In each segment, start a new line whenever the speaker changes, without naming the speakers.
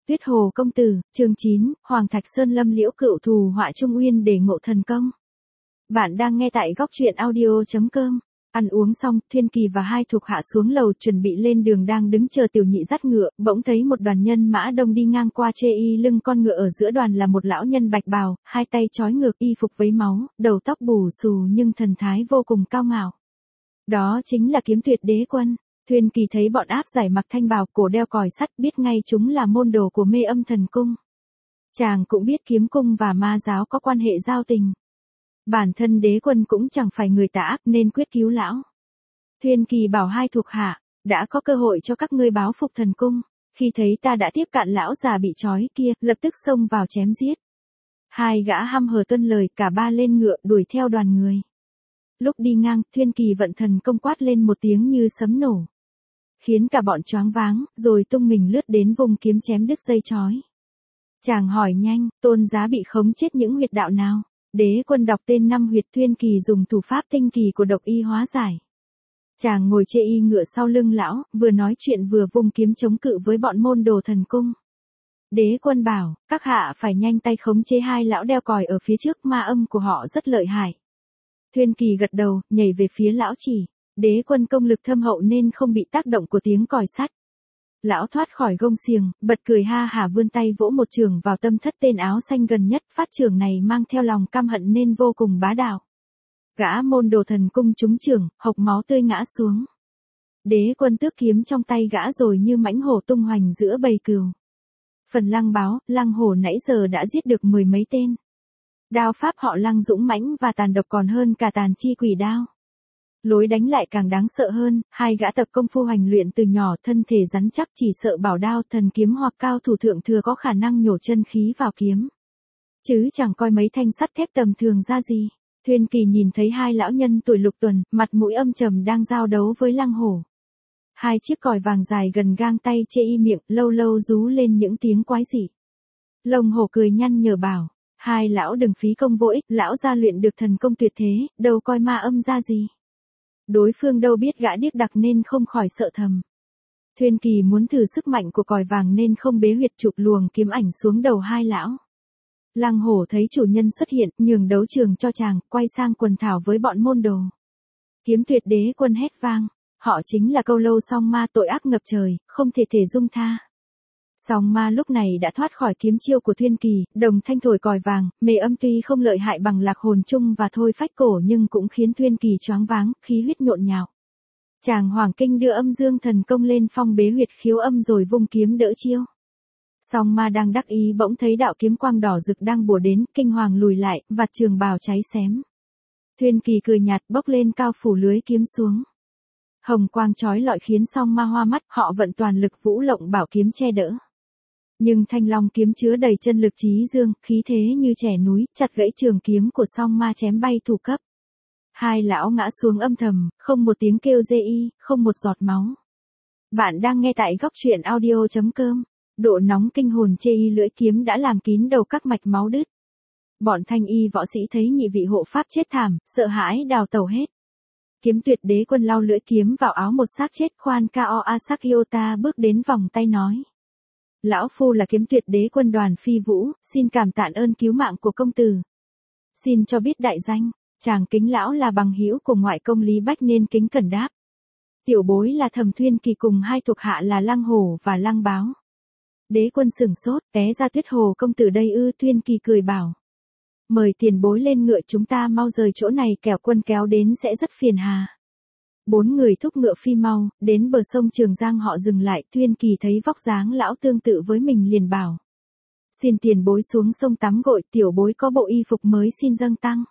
Tuyết Hồ công tử, chương 9, Hoàng Thạch Sơn Lâm Liễu cựu thù họa Trung Uyên để ngộ thần công. Bạn đang nghe tại góc truyện audio.com. Ăn uống xong, Thuyên Kỳ và hai thuộc hạ xuống lầu chuẩn bị lên đường, đang đứng chờ Tiểu Nhị dắt ngựa, bỗng thấy một đoàn nhân mã đông đi ngang qua, chê y lưng con ngựa, ở giữa đoàn là một lão nhân bạch bào, hai tay trói ngược, y phục vấy máu, đầu tóc bù xù nhưng thần thái vô cùng cao ngạo. Đó chính là Kiếm Tuyệt Đế Quân. Thuyên Kỳ thấy bọn áp giải mặc thanh bào, cổ đeo còi sắt, biết ngay chúng là môn đồ của Mê Âm Thần Cung. Chàng cũng biết kiếm cung và ma giáo có quan hệ giao tình. Bản thân Đế Quân cũng chẳng phải người tà ác nên quyết cứu lão. Thuyên Kỳ bảo hai thuộc hạ, đã có cơ hội cho các ngươi báo phục thần cung, khi thấy ta đã tiếp cận lão già bị trói kia, lập tức xông vào chém giết. Hai gã hăm hở tuân lời, cả ba lên ngựa đuổi theo đoàn người. Lúc đi ngang, Thuyên Kỳ vận thần công quát lên một tiếng như sấm nổ, khiến cả bọn choáng váng, rồi tung mình lướt đến vùng kiếm chém đứt dây trói. Chàng hỏi nhanh, Tôn giá bị khống chết những huyệt đạo nào? Đế Quân đọc tên 5 huyệt. Thuyên Kỳ dùng thủ pháp tinh kỳ của độc y hóa giải. Chàng ngồi chê y ngựa sau lưng lão, vừa nói chuyện vừa vung kiếm chống cự với bọn môn đồ thần cung. Đế Quân bảo, các hạ phải nhanh tay khống chế hai lão đeo còi ở phía trước, ma âm của họ rất lợi hại. Thuyên Kỳ gật đầu, nhảy về phía lão chỉ. Đế Quân công lực thâm hậu nên không bị tác động của tiếng còi sắt. Lão thoát khỏi gông xiềng, bật cười ha hả, vươn tay vỗ một chưởng vào tâm thất tên áo xanh gần nhất, phát chưởng này mang theo lòng căm hận nên vô cùng bá đạo. Gã môn đồ thần cung trúng chưởng, hộc máu tươi ngã xuống. Đế Quân tước kiếm trong tay gã rồi như mãnh hổ tung hoành giữa bầy cừu. Phần Lăng báo, Lăng hổ nãy giờ đã giết được 10 mấy tên. Đao pháp họ Lăng dũng mãnh và tàn độc còn hơn cả Tàn Chi Quỷ Đao. Lối đánh lại càng đáng sợ hơn, hai gã tập công phu hành luyện từ nhỏ, thân thể rắn chắc, chỉ sợ bảo đao thần kiếm hoặc cao thủ thượng thừa có khả năng nhổ chân khí vào kiếm, chứ chẳng coi mấy thanh sắt thép tầm thường ra gì. Thuyên Kỳ nhìn thấy hai lão nhân tuổi lục tuần, mặt mũi âm trầm đang giao đấu với Lăng hổ. Hai chiếc còi vàng dài gần gang tay chê y miệng, lâu lâu rú lên những tiếng quái dị. Lông hổ cười nhăn nhở bảo, hai lão đừng phí công vô ích, lão gia luyện được thần công tuyệt thế, đâu coi ma âm ra gì. Đối phương đâu biết gã điếc đặc nên không khỏi sợ thầm. Thuyên Kỳ muốn thử sức mạnh của còi vàng nên không bế huyệt, chụp luồng kiếm ảnh xuống đầu hai lão. Lăng hổ thấy chủ nhân xuất hiện, nhường đấu trường cho chàng, quay sang quần thảo với bọn môn đồ. Kiếm Tuyệt Đế Quân hét vang, họ chính là Câu Lâu Song Ma, tội ác ngập trời, không thể thể dung tha. Song Ma lúc này đã thoát khỏi kiếm chiêu của Thuyên Kỳ, đồng thanh thổi còi vàng, Mê Âm tuy không lợi hại bằng Lạc Hồn Chung và Thôi Phách Cổ nhưng cũng khiến Thuyên Kỳ choáng váng, khí huyết nhộn nhạo. Chàng Hoàng Kinh đưa Âm Dương thần công lên phong bế huyệt khiếu âm rồi vung kiếm đỡ chiêu. Song Ma đang đắc ý bỗng thấy đạo kiếm quang đỏ rực đang bủa đến, kinh hoàng lùi lại, vạt trường bào cháy xém. Thuyên Kỳ cười nhạt, bốc lên cao phủ lưới kiếm xuống. Hồng quang chói lọi khiến Song Ma hoa mắt, họ vận toàn lực vũ lộng bảo kiếm che đỡ. Nhưng thanh long kiếm chứa đầy chân lực chí dương, khí thế như trẻ núi, chặt gãy trường kiếm của Song Ma chém bay thủ cấp. Hai lão ngã xuống âm thầm, không một tiếng kêu rê y, không một giọt máu. Bạn đang nghe tại góc truyện audio.com. Độ nóng kinh hồn chê y lưỡi kiếm đã làm kín đầu các mạch máu đứt. Bọn thanh y võ sĩ thấy nhị vị hộ pháp chết thảm, sợ hãi đào tẩu hết. Kiếm Tuyệt Đế Quân lau lưỡi kiếm vào áo một xác chết, khoan Kao Asakyota bước đến vòng tay nói. Lão phu là Kiếm Tuyệt Đế Quân Đoàn Phi Vũ, xin cảm tạ ơn cứu mạng của công tử. Xin cho biết đại danh. Chàng kính lão là bằng hữu của ngoại công Lý Bách nên kính cẩn đáp. Tiểu bối là Thẩm Thuyên Kỳ cùng hai thuộc hạ là Lăng hổ và Lăng báo. Đế Quân sửng sốt, té ra Tuyết Hồ công tử đây ư? Thuyên Kỳ cười bảo. Mời tiền bối lên ngựa, chúng ta mau rời chỗ này, kẻo quân kéo đến sẽ rất phiền hà. Bốn người thúc ngựa phi mau, đến bờ sông Trường Giang họ dừng lại. Thuyên Kỳ thấy vóc dáng lão tương tự với mình liền bảo. Xin tiền bối xuống sông tắm gội, tiểu bối có bộ y phục mới xin dâng tăng.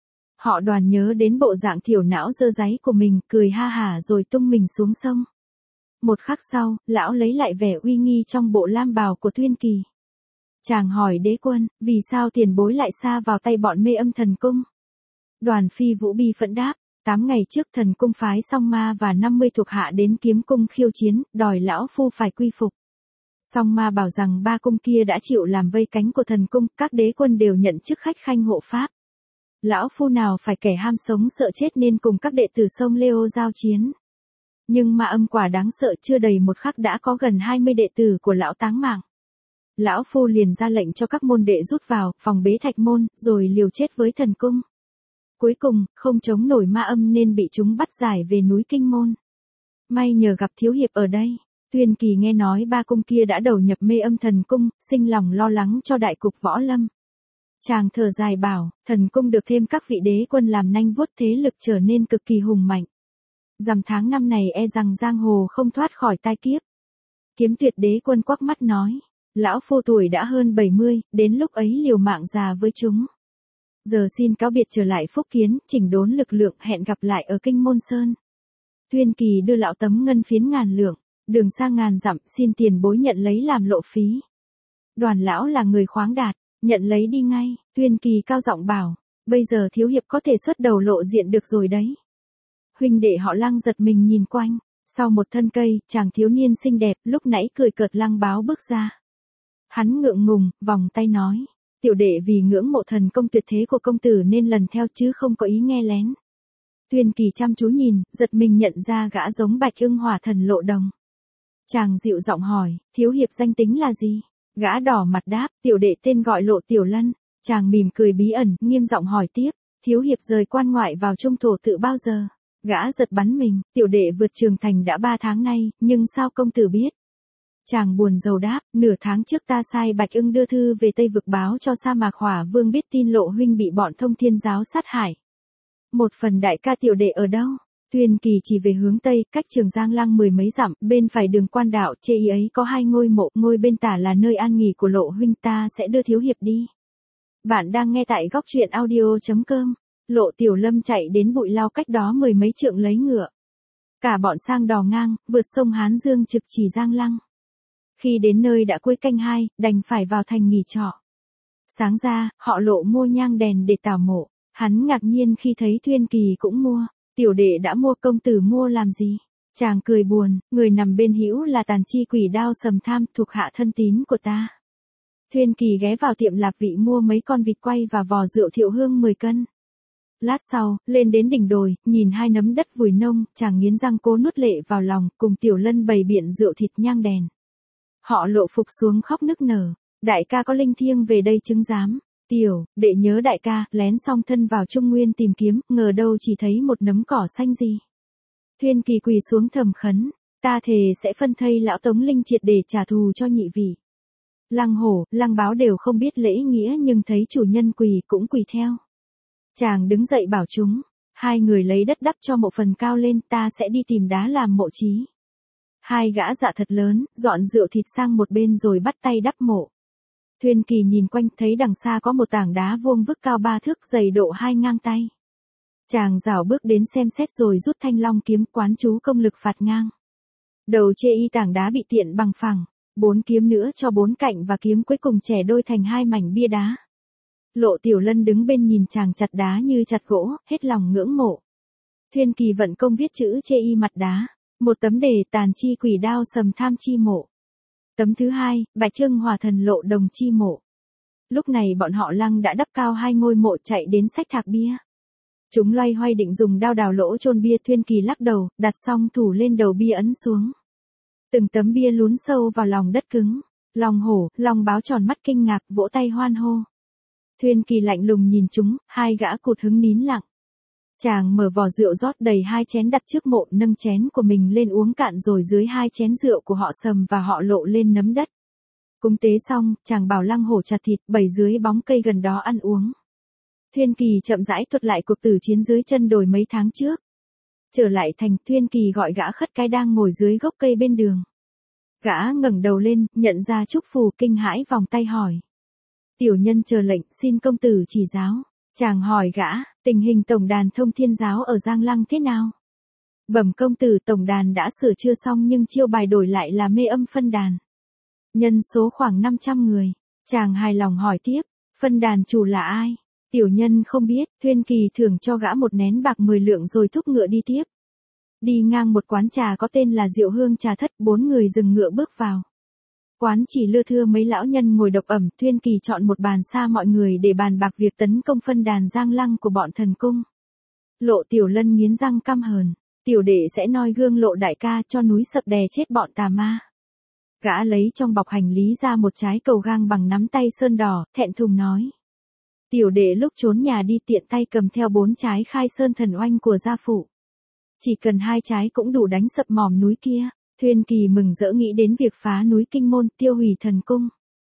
Họ Đoàn nhớ đến bộ dạng thiểu não dơ dáy của mình, cười ha hả rồi tung mình xuống sông. Một khắc sau, lão lấy lại vẻ uy nghi trong bộ lam bào của Thuyên Kỳ. Chàng hỏi Đế Quân, vì sao tiền bối lại sa vào tay bọn Mê Âm thần cung? Đoàn Phi Vũ bi phẫn đáp, 8 ngày trước thần cung phái Song Ma và 50 thuộc hạ đến kiếm cung khiêu chiến, đòi lão phu phải quy phục. Song Ma bảo rằng 3 cung kia đã chịu làm vây cánh của thần cung, các đế quân đều nhận chức khách khanh hộ pháp. Lão phu nào phải kẻ ham sống sợ chết nên cùng các đệ tử sông Leo giao chiến. Nhưng ma âm quả đáng sợ, chưa đầy một khắc đã có gần 20 đệ tử của lão táng mạng. Lão phu liền ra lệnh cho các môn đệ rút vào, phòng bế thạch môn, rồi liều chết với thần cung. Cuối cùng, không chống nổi ma âm nên bị chúng bắt giải về núi Kinh Môn. May nhờ gặp thiếu hiệp ở đây. Tuyên Kỳ nghe nói ba cung kia đã đầu nhập mê âm thần cung, sinh lòng lo lắng cho đại cục võ lâm. Chàng thở dài bảo, thần cung được thêm các vị đế quân làm nanh vuốt thế lực trở nên cực kỳ hùng mạnh. Rằm tháng năm này e rằng giang hồ không thoát khỏi tai kiếp. Kiếm Tuyệt đế quân quắc mắt nói, lão phu tuổi đã hơn 70, đến lúc ấy liều mạng già với chúng. Giờ xin cáo biệt trở lại Phúc Kiến, chỉnh đốn lực lượng, hẹn gặp lại ở Kinh Môn Sơn. Tuyên Kỳ đưa lão tấm ngân phiến ngàn lượng, đường xa ngàn dặm, xin tiền bối nhận lấy làm lộ phí. Đoàn lão là người khoáng đạt, nhận lấy đi ngay. Tuyên Kỳ cao giọng bảo, bây giờ thiếu hiệp có thể xuất đầu lộ diện được rồi đấy. Huynh đệ họ Lăng giật mình nhìn quanh, sau một thân cây, chàng thiếu niên xinh đẹp lúc nãy cười cợt Lăng Báo bước ra. Hắn ngượng ngùng, vòng tay nói, tiểu đệ vì ngưỡng mộ thần công tuyệt thế của công tử nên lần theo chứ không có ý nghe lén. Tuyên Kỳ chăm chú nhìn, giật mình nhận ra gã giống Bạch Ưng Hỏa Thần Lộ Đồng. Chàng dịu giọng hỏi, thiếu hiệp danh tính là gì? Gã đỏ mặt đáp, tiểu đệ tên gọi Lộ Tiểu Lân. Chàng mỉm cười bí ẩn, nghiêm giọng hỏi tiếp, thiếu hiệp rời quan ngoại vào trung thổ tự bao giờ? Gã giật bắn mình, tiểu đệ vượt trường thành đã 3 tháng nay, nhưng sao công tử biết? Chàng buồn rầu đáp, nửa tháng trước ta sai Bạch Ưng đưa thư về Tây Vực báo cho Sa Mạc Hỏa Vương biết tin Lộ huynh bị bọn Thông Thiên giáo sát hại. Một phần đại ca tiểu đệ ở đâu? Tuyên Kỳ chỉ về hướng Tây, cách Trường Giang Lăng 10 mấy dặm, bên phải đường Quan Đạo, chê ý ấy có 2 ngôi mộ, ngôi bên tả là nơi an nghỉ của Lộ huynh, ta sẽ đưa thiếu hiệp đi. Bạn đang nghe tại góc truyện audio.com. Lộ Tiểu Lâm chạy đến Bụi Lao cách đó 10 mấy trượng lấy ngựa. Cả bọn sang đò ngang, vượt sông Hán Dương trực chỉ Giang Lăng. Khi đến nơi đã cuối canh 2, đành phải vào thành nghỉ trọ. Sáng ra, họ Lộ mua nhang đèn để tảo mộ. Hắn ngạc nhiên khi thấy Tuyên Kỳ cũng mua. Tiểu đệ đã mua, công tử mua làm gì? Chàng cười buồn, người nằm bên hữu là Tàn Chi Quỷ Đao Sầm Tham, thuộc hạ thân tín của ta. Tuyên Kỳ ghé vào tiệm lạp vị mua mấy con vịt quay và vò rượu Thiệu Hương 10 cân. Lát sau, lên đến đỉnh đồi, nhìn 2 nấm đất vùi nông, chàng nghiến răng cố nuốt lệ vào lòng, cùng Tiểu Lân bày biện rượu thịt nhang đèn. Họ Lộ phục xuống khóc nức nở, đại ca có linh thiêng về đây chứng giám. Tiểu, đệ nhớ đại ca, lén song thân vào Trung Nguyên tìm kiếm, ngờ đâu chỉ thấy một nấm cỏ xanh gì. Tuyên Kỳ quỳ xuống thầm khấn, ta thề sẽ phân thây lão Tống Linh triệt để trả thù cho nhị vị. Lăng Hổ, Lăng Báo đều không biết lễ nghĩa nhưng thấy chủ nhân quỳ cũng quỳ theo. Chàng đứng dậy bảo chúng, 2 người lấy đất đắp cho mộ phần cao lên, ta sẽ đi tìm đá làm mộ chí. 2 gã dạ thật lớn, dọn rượu thịt sang một bên rồi bắt tay đắp mộ. Tuyên Kỳ nhìn quanh thấy đằng xa có một tảng đá vuông vức cao 3 thước dày độ 2 ngang tay. Chàng rảo bước đến xem xét rồi rút thanh long kiếm quán chú công lực phạt ngang. Đầu chê y tảng đá bị tiện bằng phẳng, 4 kiếm nữa cho 4 cạnh và kiếm cuối cùng chẻ đôi thành 2 mảnh bia đá. Lộ Tiểu Lân đứng bên nhìn chàng chặt đá như chặt gỗ, hết lòng ngưỡng mộ. Tuyên Kỳ vận công viết chữ chê y mặt đá, một tấm đề Tàn Chi Quỷ Đao Sầm Tham chi mộ. Tấm thứ 2, Bạch Ưng Hỏa Thần Lộ Đồng chi mộ. Lúc này bọn họ Lăng đã đắp cao 2 ngôi mộ chạy đến xách thạc bia. Chúng loay hoay định dùng đao đào lỗ chôn bia, Tuyên Kỳ lắc đầu, đặt xong thủ lên đầu bia ấn xuống. Từng tấm bia lún sâu vào lòng đất cứng. Long Hổ, Long Báo tròn mắt kinh ngạc, vỗ tay hoan hô. Tuyên Kỳ lạnh lùng nhìn chúng, 2 gã cụt hứng nín lặng. Chàng mở vò rượu rót đầy 2 chén đặt trước mộ, nâng chén của mình lên uống cạn rồi dưới 2 chén rượu của họ Sầm và họ Lộ lên nấm đất. Cúng tế xong, chàng bảo Lăng Hổ chặt thịt, bày dưới bóng cây gần đó ăn uống. Tuyên Kỳ chậm rãi thuật lại cuộc tử chiến dưới chân đồi mấy tháng trước. Trở lại thành, Tuyên Kỳ gọi gã khất cái đang ngồi dưới gốc cây bên đường. Gã ngẩng đầu lên, nhận ra chúc phù, kinh hãi vòng tay hỏi. Tiểu nhân chờ lệnh, xin công tử chỉ giáo. Chàng hỏi gã, tình hình tổng đàn Thông Thiên giáo ở Giang Lăng thế nào? Bẩm công tử, tổng đàn đã sửa chữa xong nhưng chiêu bài đổi lại là mê âm phân đàn. Nhân số khoảng 500 người. Chàng hài lòng hỏi tiếp, phân đàn chủ là ai? Tiểu nhân không biết. Tuyên Kỳ thưởng cho gã một nén bạc 10 lượng rồi thúc ngựa đi tiếp. Đi ngang một quán trà có tên là Diệu Hương Trà Thất, 4 người dừng ngựa bước vào. Quán chỉ lưa thưa mấy lão nhân ngồi độc ẩm, Tuyên Kỳ chọn một bàn xa mọi người để bàn bạc việc tấn công phân đàn Giang Lăng của bọn thần cung. Lộ Tiểu Lân nghiến răng căm hờn, tiểu đệ sẽ noi gương Lộ đại ca cho núi sập đè chết bọn tà ma. Gã lấy trong bọc hành lý ra một trái cầu gang bằng nắm tay sơn đỏ, thẹn thùng nói. Tiểu đệ lúc trốn nhà đi tiện tay cầm theo 4 trái khai sơn thần oanh của gia phụ. Chỉ cần 2 trái cũng đủ đánh sập mỏm núi kia. Thuyên Kỳ mừng rỡ nghĩ đến việc phá núi Kinh Môn, tiêu hủy thần cung.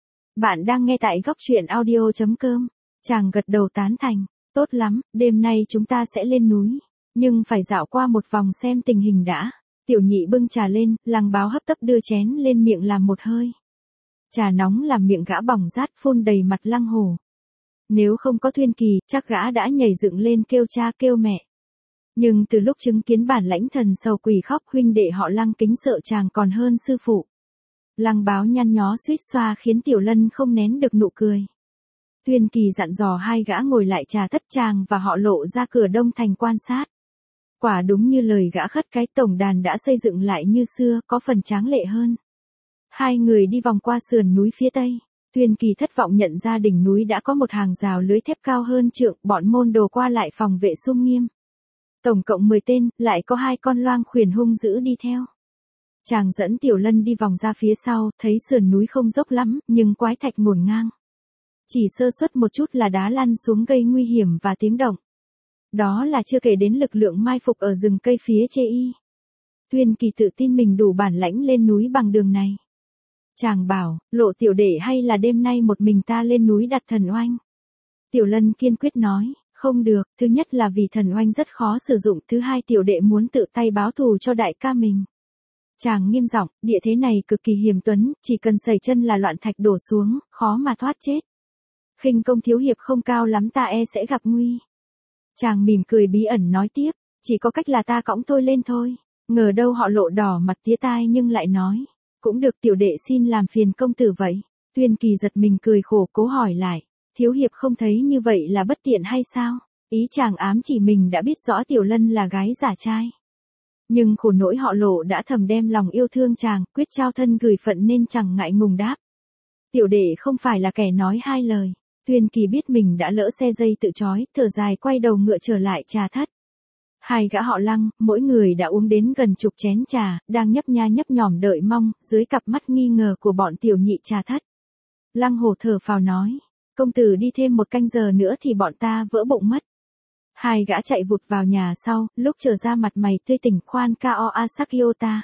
Bạn đang nghe tại góc truyện audio.com. Chàng gật đầu tán thành. Tốt lắm, đêm nay chúng ta sẽ lên núi. Nhưng phải dạo qua một vòng xem tình hình đã. Tiểu Nhị bưng trà lên, Lăng Báo hấp tấp đưa chén lên miệng làm một hơi. Trà nóng làm miệng gã bỏng rát phun đầy mặt Lăng Hổ. Nếu không có Thuyên Kỳ, chắc gã đã nhảy dựng lên kêu cha kêu mẹ. Nhưng từ lúc chứng kiến bản lãnh thần sầu quỷ khóc, huynh đệ họ Lăng kính sợ chàng còn hơn sư phụ. Lăng Báo nhăn nhó suýt xoa khiến Tiểu Lân không nén được nụ cười. Thuyên Kỳ dặn dò hai gã ngồi lại trà thất, chàng và họ Lộ ra cửa Đông Thành quan sát. Quả đúng như lời gã khất cái, tổng đàn đã xây dựng lại như xưa, có phần tráng lệ hơn. Hai người đi vòng qua sườn núi phía tây. Thuyên Kỳ thất vọng nhận ra đỉnh núi đã có một hàng rào lưới thép cao hơn trượng, bọn môn đồ qua lại phòng vệ sum nghiêm. Tổng cộng 10 tên, lại có 2 con loang khuyển hung dữ đi theo. Chàng dẫn Tiểu Lân đi vòng ra phía sau, thấy sườn núi không dốc lắm, nhưng quái thạch ngổn ngang. Chỉ sơ suất một chút là đá lăn xuống gây nguy hiểm và tiếng động. Đó là chưa kể đến lực lượng mai phục ở rừng cây phía chê y. Thuyên Kỳ tự tin mình đủ bản lãnh lên núi bằng đường này. Chàng bảo, Lộ tiểu đệ hay là đêm nay một mình ta lên núi đặt thần oanh. Tiểu Lân kiên quyết nói, không được, thứ nhất là vì thần oanh rất khó sử dụng, thứ hai tiểu đệ muốn tự tay báo thù cho đại ca mình. Chàng nghiêm giọng, địa thế này cực kỳ hiểm tuấn, chỉ cần sẩy chân là loạn thạch đổ xuống, khó mà thoát chết. Khinh công thiếu hiệp không cao lắm, ta e sẽ gặp nguy. Chàng mỉm cười bí ẩn nói tiếp, chỉ có cách là ta cõng tôi lên thôi. Ngờ đâu họ Lộ đỏ mặt tía tai nhưng lại nói, cũng được tiểu đệ xin làm phiền công tử vậy. Thuyên Kỳ giật mình cười khổ cố hỏi lại, thiếu hiệp không thấy như vậy là bất tiện hay sao? Ý chàng ám chỉ mình đã biết rõ Tiểu Lân là gái giả trai. Nhưng khổ nỗi họ Lộ đã thầm đem lòng yêu thương chàng, quyết trao thân gửi phận nên chẳng ngại ngùng đáp. Tiểu đệ không phải là kẻ nói hai lời. Thuyên Kỳ biết mình đã lỡ xe dây tự trói, thở dài quay đầu ngựa trở lại trà thất. Hai gã họ Lăng, mỗi người đã uống đến gần chục chén trà, đang nhấp nha nhấp nhòm đợi mong, dưới cặp mắt nghi ngờ của bọn tiểu nhị trà thất. Lăng Hổ thở phào nói, công tử đi thêm 1 canh giờ nữa thì bọn ta vỡ bụng mất. Hai gã chạy vụt vào nhà sau, lúc trở ra mặt mày tươi tỉnh khoan Kao Asakiota.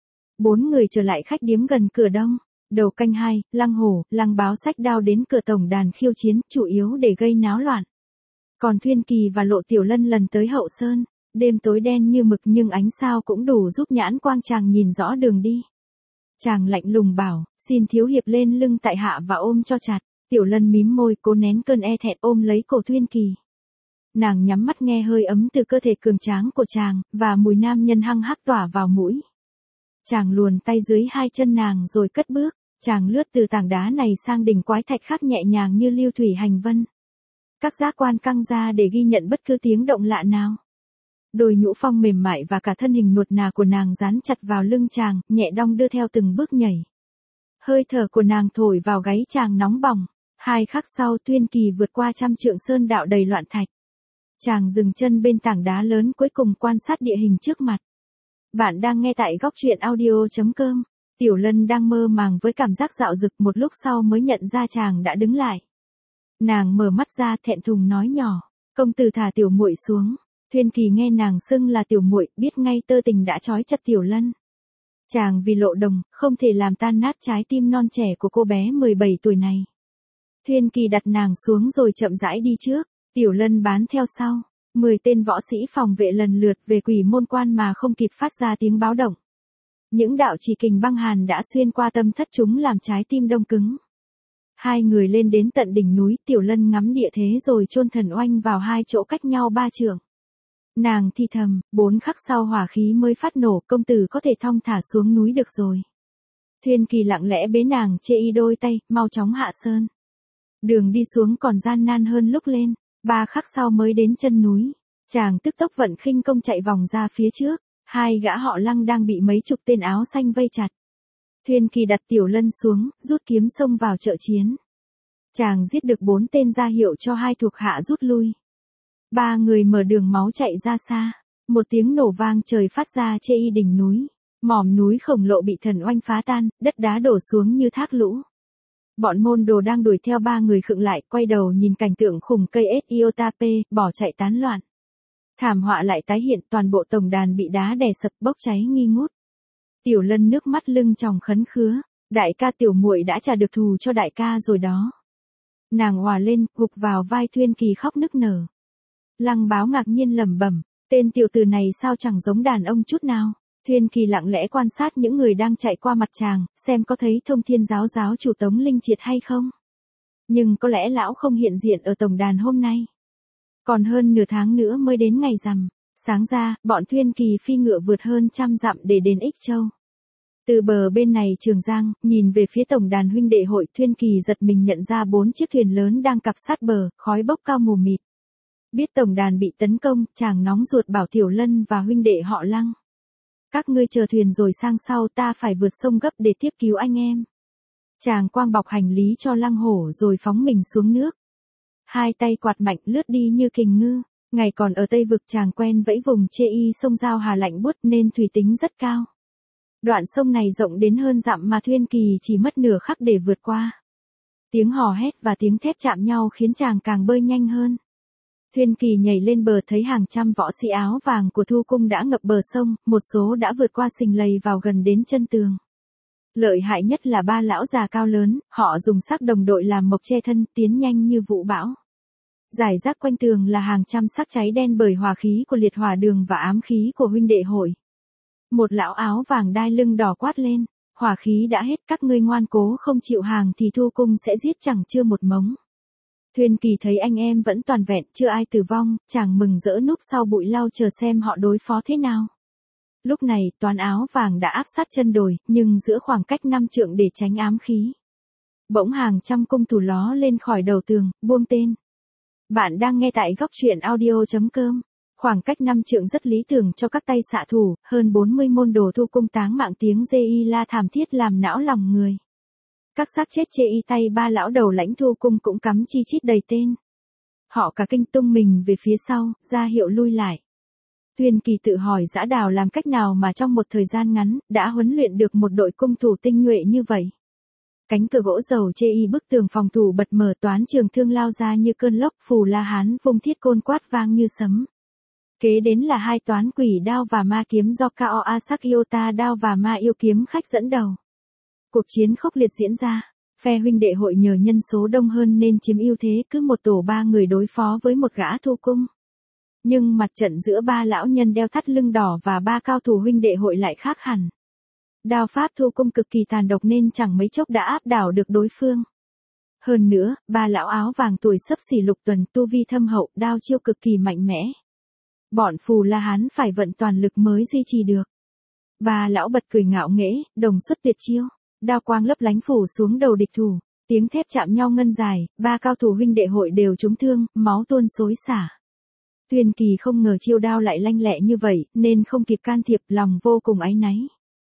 4 người trở lại khách điếm gần cửa Đông. Đầu canh 2, Lăng Hổ, Lăng Báo xách đao đến cửa tổng đàn khiêu chiến, chủ yếu để gây náo loạn. Còn Thuyên Kỳ và Lộ Tiểu Lân lần tới hậu sơn, đêm tối đen như mực nhưng ánh sao cũng đủ giúp nhãn quang chàng nhìn rõ đường đi. Chàng lạnh lùng bảo, xin thiếu hiệp lên lưng tại hạ và ôm cho chặt. Tiểu Lân mím môi cố nén cơn e thẹn ôm lấy cổ Thuyên Kỳ. Nàng nhắm mắt nghe hơi ấm từ cơ thể cường tráng của chàng, và mùi nam nhân hăng hắc tỏa vào mũi. Chàng luồn tay dưới 2 chân nàng rồi cất bước. Chàng lướt từ tảng đá này sang đỉnh quái thạch khác nhẹ nhàng như lưu thủy hành vân. Các giác quan căng ra để ghi nhận bất cứ tiếng động lạ nào. Đôi nhũ phong mềm mại và cả thân hình nuột nà của nàng dán chặt vào lưng chàng, nhẹ đong đưa theo từng bước nhảy. Hơi thở của nàng thổi vào gáy chàng nóng bỏng. 2 khắc sau Thuyên Kỳ vượt qua 100 trượng sơn đạo đầy loạn thạch. Chàng dừng chân bên tảng đá lớn cuối cùng quan sát địa hình trước mặt. Bạn đang nghe tại góc truyện audio.com. Tiểu Lân đang mơ màng với cảm giác dạo dực, một lúc sau mới nhận ra chàng đã đứng lại. Nàng mở mắt ra thẹn thùng nói nhỏ, công tử thả tiểu muội xuống. Thuyên Kỳ nghe nàng xưng là tiểu muội, biết ngay tơ tình đã trói chặt Tiểu Lân. Chàng vì Lộ đồng, không thể làm tan nát trái tim non trẻ của cô bé 17 tuổi này. Thuyên Kỳ đặt nàng xuống rồi chậm rãi đi trước, Tiểu Lân bám theo sau. 10 tên võ sĩ phòng vệ lần lượt về Quỷ Môn Quan mà không kịp phát ra tiếng báo động. Những đạo chỉ kình băng hàn đã xuyên qua tâm thất chúng làm trái tim đông cứng. Hai người lên đến tận đỉnh núi, Tiểu Lân ngắm địa thế rồi chôn thần oanh vào 2 chỗ cách nhau 3 trượng. Nàng thì thầm, 4 khắc sau hỏa khí mới phát nổ, công tử có thể thong thả xuống núi được rồi. Thuyên Kỳ lặng lẽ bế nàng chê y đôi tay, mau chóng hạ sơn. Đường đi xuống còn gian nan hơn lúc lên, 3 khắc sau mới đến chân núi. Chàng tức tốc vận khinh công chạy vòng ra phía trước. Hai gã họ Lăng đang bị mấy chục tên áo xanh vây chặt. Thuyên Kỳ đặt Tiểu Lân xuống, rút kiếm xông vào trợ chiến. Chàng giết được 4 tên ra hiệu cho 2 thuộc hạ rút lui. 3 người mở đường máu chạy ra xa. Một tiếng nổ vang trời phát ra chê y đỉnh núi. Mỏm núi khổng lồ bị thần oanh phá tan, đất đá đổ xuống như thác lũ. Bọn môn đồ đang đuổi theo ba người khựng lại, quay đầu nhìn cảnh tượng khủng cây Ethiotape, bỏ chạy tán loạn. Thảm họa lại tái hiện, toàn bộ tổng đàn bị đá đè sập bốc cháy nghi ngút. Tiểu Lân nước mắt lưng tròng khấn khứa, đại ca tiểu muội đã trả được thù cho đại ca rồi đó. Nàng òa lên, gục vào vai Thuyên Kỳ khóc nức nở. Lăng Báo ngạc nhiên lẩm bẩm, tên tiểu tử này sao chẳng giống đàn ông chút nào. Thuyên Kỳ lặng lẽ quan sát những người đang chạy qua mặt chàng, xem có thấy Thông Thiên giáo giáo chủ Tống Linh Triệt hay không. Nhưng có lẽ lão không hiện diện ở tổng đàn hôm nay. Còn hơn nửa tháng nữa mới đến ngày rằm. Sáng ra, bọn Thuyên Kỳ phi ngựa vượt hơn 100 dặm để đến Ích Châu. Từ bờ bên này Trường Giang, nhìn về phía tổng đàn huynh đệ hội, Thuyên Kỳ giật mình nhận ra 4 chiếc thuyền lớn đang cặp sát bờ, khói bốc cao mù mịt. Biết tổng đàn bị tấn công, chàng nóng ruột bảo Tiểu Lân và huynh đệ họ Lăng. Các ngươi chờ thuyền rồi sang sau, ta phải vượt sông gấp để tiếp cứu anh em. Chàng quang bọc hành lý cho Lăng Hổ rồi phóng mình xuống nước. Hai tay quạt mạnh lướt đi như kình ngư. Ngày còn ở Tây Vực chàng quen vẫy vùng chê y sông Giao Hà lạnh buốt nên thủy tính rất cao. Đoạn sông này rộng đến hơn dặm mà Thuyên Kỳ chỉ mất nửa khắc để vượt qua. Tiếng hò hét và tiếng thép chạm nhau khiến chàng càng bơi nhanh hơn. Thuyên Kỳ nhảy lên bờ thấy hàng trăm võ sĩ áo vàng của Thu Cung đã ngập bờ sông, một số đã vượt qua sình lầy vào gần đến chân tường. Lợi hại nhất là ba lão già cao lớn, họ dùng xác đồng đội làm mộc che thân, tiến nhanh như vũ bão. Rải rác quanh tường là hàng trăm xác cháy đen bởi hỏa khí của liệt hỏa đường và ám khí của huynh đệ hội. Một lão áo vàng đai lưng đỏ quát lên, hỏa khí đã hết, các ngươi ngoan cố không chịu hàng thì Thu Cung sẽ giết chẳng chưa một mống. Thuyên Kỳ thấy anh em vẫn toàn vẹn, chưa ai tử vong, chàng mừng rỡ núp sau bụi lau chờ xem họ đối phó thế nào. Lúc này, toán áo vàng đã áp sát chân đồi, nhưng giữa khoảng cách 5 trượng để tránh ám khí. Bỗng hàng trăm cung thủ ló lên khỏi đầu tường, buông tên. Bạn đang nghe tại góc truyện audio.com. Khoảng cách 5 trượng rất lý tưởng cho các tay xạ thủ, hơn 40 môn đồ Thu Cung táng mạng, tiếng rê y la thảm thiết làm não lòng người. Các xác chết chê y tay ba lão đầu lãnh Thu Cung cũng cắm chi chít đầy tên. Họ cả kinh tung mình về phía sau, ra hiệu lui lại. Thuyên Kỳ tự hỏi Dã Đào làm cách nào mà trong một thời gian ngắn, đã huấn luyện được một đội cung thủ tinh nhuệ như vậy. Cánh cửa gỗ dầu chê y bức tường phòng thủ bật mở, Toán Trường Thương lao ra như cơn lốc, Phù La Hán vung thiết côn quát vang như sấm. Kế đến là hai toán quỷ đao và ma kiếm do Kao Asakyota đao và ma yêu kiếm khách dẫn đầu. Cuộc chiến khốc liệt diễn ra, phe huynh đệ hội nhờ nhân số đông hơn nên chiếm ưu thế, cứ một tổ 3 người đối phó với một gã Thu Cung. Nhưng mặt trận giữa 3 lão nhân đeo thắt lưng đỏ và 3 cao thủ huynh đệ hội lại khác hẳn. Đao pháp Thu Cung cực kỳ tàn độc nên chẳng mấy chốc đã áp đảo được đối phương. Hơn nữa, 3 lão áo vàng tuổi xấp xỉ lục tuần, tu vi thâm hậu, đao chiêu cực kỳ mạnh mẽ. Bọn Phù La Hán phải vận toàn lực mới duy trì được. 3 lão bật cười ngạo nghễ, đồng xuất tuyệt chiêu, đao quang lấp lánh phủ xuống đầu địch thủ, tiếng thép chạm nhau ngân dài, 3 cao thủ huynh đệ hội đều trúng thương, máu tuôn xối xả. Thuyên Kỳ không ngờ chiêu đao lại lanh lẹ như vậy, nên không kịp can thiệp, lòng vô cùng áy náy.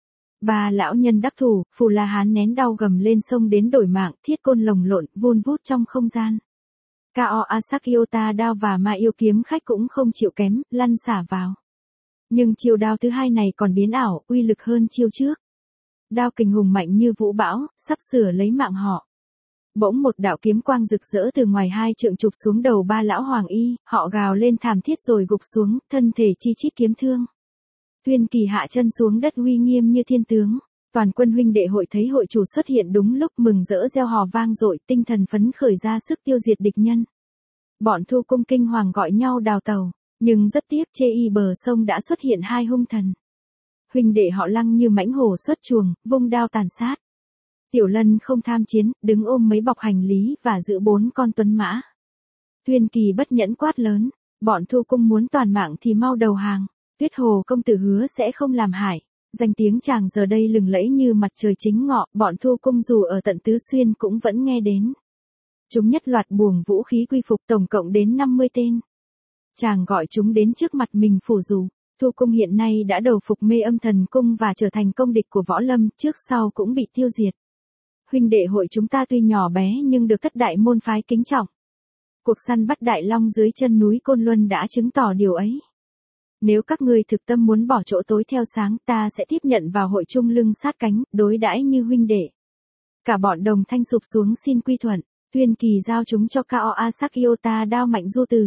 3 lão nhân đắc thủ, Phù La Hán nén đau gầm lên sông đến đổi mạng, thiết côn lồng lộn, vun vút trong không gian. Kao Asakyota đao và ma yêu kiếm khách cũng không chịu kém, lăn xả vào. Nhưng chiêu đao thứ hai này còn biến ảo, uy lực hơn chiêu trước. Đao kình hùng mạnh như vũ bão, sắp sửa lấy mạng họ. Bỗng một đạo kiếm quang rực rỡ từ ngoài 2 trượng chụp xuống đầu 3 lão hoàng y, họ gào lên thảm thiết rồi gục xuống, thân thể chi chít kiếm thương. Thuyên Kỳ hạ chân xuống đất uy nghiêm như thiên tướng. Toàn quân huynh đệ hội thấy hội chủ xuất hiện đúng lúc, mừng rỡ reo hò vang dội, tinh thần phấn khởi ra sức tiêu diệt địch nhân. Bọn Thu Cung kinh hoàng gọi nhau đào tàu, nhưng rất tiếc chê y bờ sông đã xuất hiện 2 hung thần. Huynh đệ họ Lăng như mãnh hổ xuất chuồng, vung đao tàn sát. Tiểu Lân không tham chiến, đứng ôm mấy bọc hành lý và giữ 4 con tuấn mã. Thuyên Kỳ bất nhẫn quát lớn, bọn Thu Cung muốn toàn mạng thì mau đầu hàng. Tuyết Hồ công tử hứa sẽ không làm hại. Danh tiếng chàng giờ đây lừng lẫy như mặt trời chính ngọ, bọn Thu Cung dù ở tận Tứ Xuyên cũng vẫn nghe đến. Chúng nhất loạt buồng vũ khí quy phục, tổng cộng đến 50 tên. Chàng gọi chúng đến trước mặt mình phủ dụ. Thu Cung hiện nay đã đầu phục Mê Âm Thần Cung và trở thành công địch của Võ Lâm, trước sau cũng bị tiêu diệt. Huynh đệ hội chúng ta tuy nhỏ bé nhưng được thất đại môn phái kính trọng. Cuộc săn bắt Đại Long dưới chân núi Côn Luân đã chứng tỏ điều ấy. Nếu các ngươi thực tâm muốn bỏ chỗ tối theo sáng, ta sẽ tiếp nhận vào hội chung lưng sát cánh, đối đãi như huynh đệ. Cả bọn đồng thanh sụp xuống xin quy thuận, Tuyên Kỳ giao chúng cho Cao Asakyota đao mạnh du từ.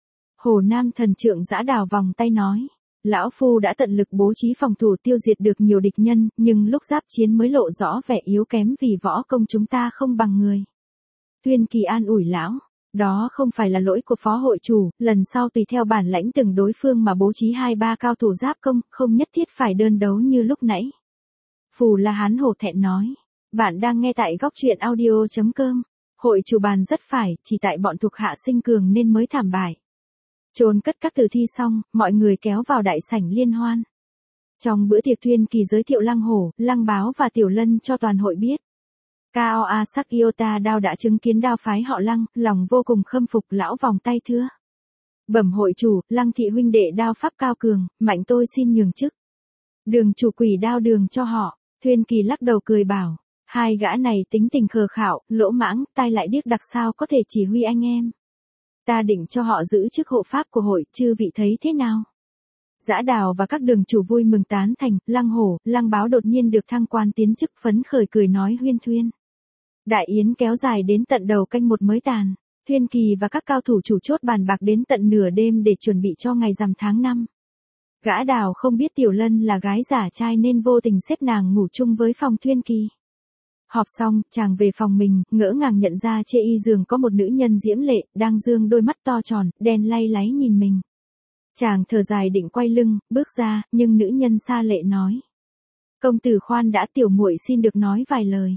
Hồ Nam thần trượng giã đào vòng tay nói, lão phu đã tận lực bố trí phòng thủ tiêu diệt được nhiều địch nhân, nhưng lúc giáp chiến mới lộ rõ vẻ yếu kém vì võ công chúng ta không bằng người. Tuyên Kỳ an ủi lão, đó không phải là lỗi của phó hội chủ, lần sau tùy theo bản lãnh từng đối phương mà bố trí 2-3 cao thủ giáp công, không nhất thiết phải đơn đấu như lúc nãy. Phù La Hán hổ thẹn nói, bạn đang nghe tại góc truyện audio.com. Hội chủ bàn rất phải, chỉ tại bọn thuộc hạ sinh cường nên mới thảm bại. Chôn cất các tử thi xong, mọi người kéo vào đại sảnh liên hoan. Trong bữa tiệc Tuyên Kỳ giới thiệu Lăng Hổ, Lăng Báo và Tiểu Lân cho toàn hội biết. Cao Asakyota Đao đã chứng kiến đao phái họ Lăng, lòng vô cùng khâm phục, lão vòng tay thưa. Bẩm hội chủ, Lăng thị huynh đệ đao pháp cao cường, mạnh tôi xin nhường chức. Đường chủ quỷ đao đường cho họ. Tuyên Kỳ lắc đầu cười bảo, hai gã này tính tình khờ khạo, lỗ mãng, tai lại điếc đặc sao có thể chỉ huy anh em. Ta định cho họ giữ chức hộ pháp của hội, chư vị thấy thế nào? Dã Đào và các đường chủ vui mừng tán thành, Lăng Hổ, Lăng Báo đột nhiên được thăng quan tiến chức phấn khởi cười nói huyên thuyên. Đại yến kéo dài đến tận đầu canh một mới tàn, Tuyên Kỳ và các cao thủ chủ chốt bàn bạc đến tận nửa đêm để chuẩn bị cho ngày rằm tháng 5. Gã Đào không biết Tiểu Lân là gái giả trai nên vô tình xếp nàng ngủ chung với phòng Tuyên Kỳ. Họp xong, chàng về phòng mình, ngỡ ngàng nhận ra trên y giường có một nữ nhân diễm lệ, đang dương đôi mắt to tròn, đen lay láy nhìn mình. Chàng thở dài định quay lưng, bước ra, nhưng nữ nhân xa lệ nói. Công tử khoan đã, tiểu muội xin được nói vài lời.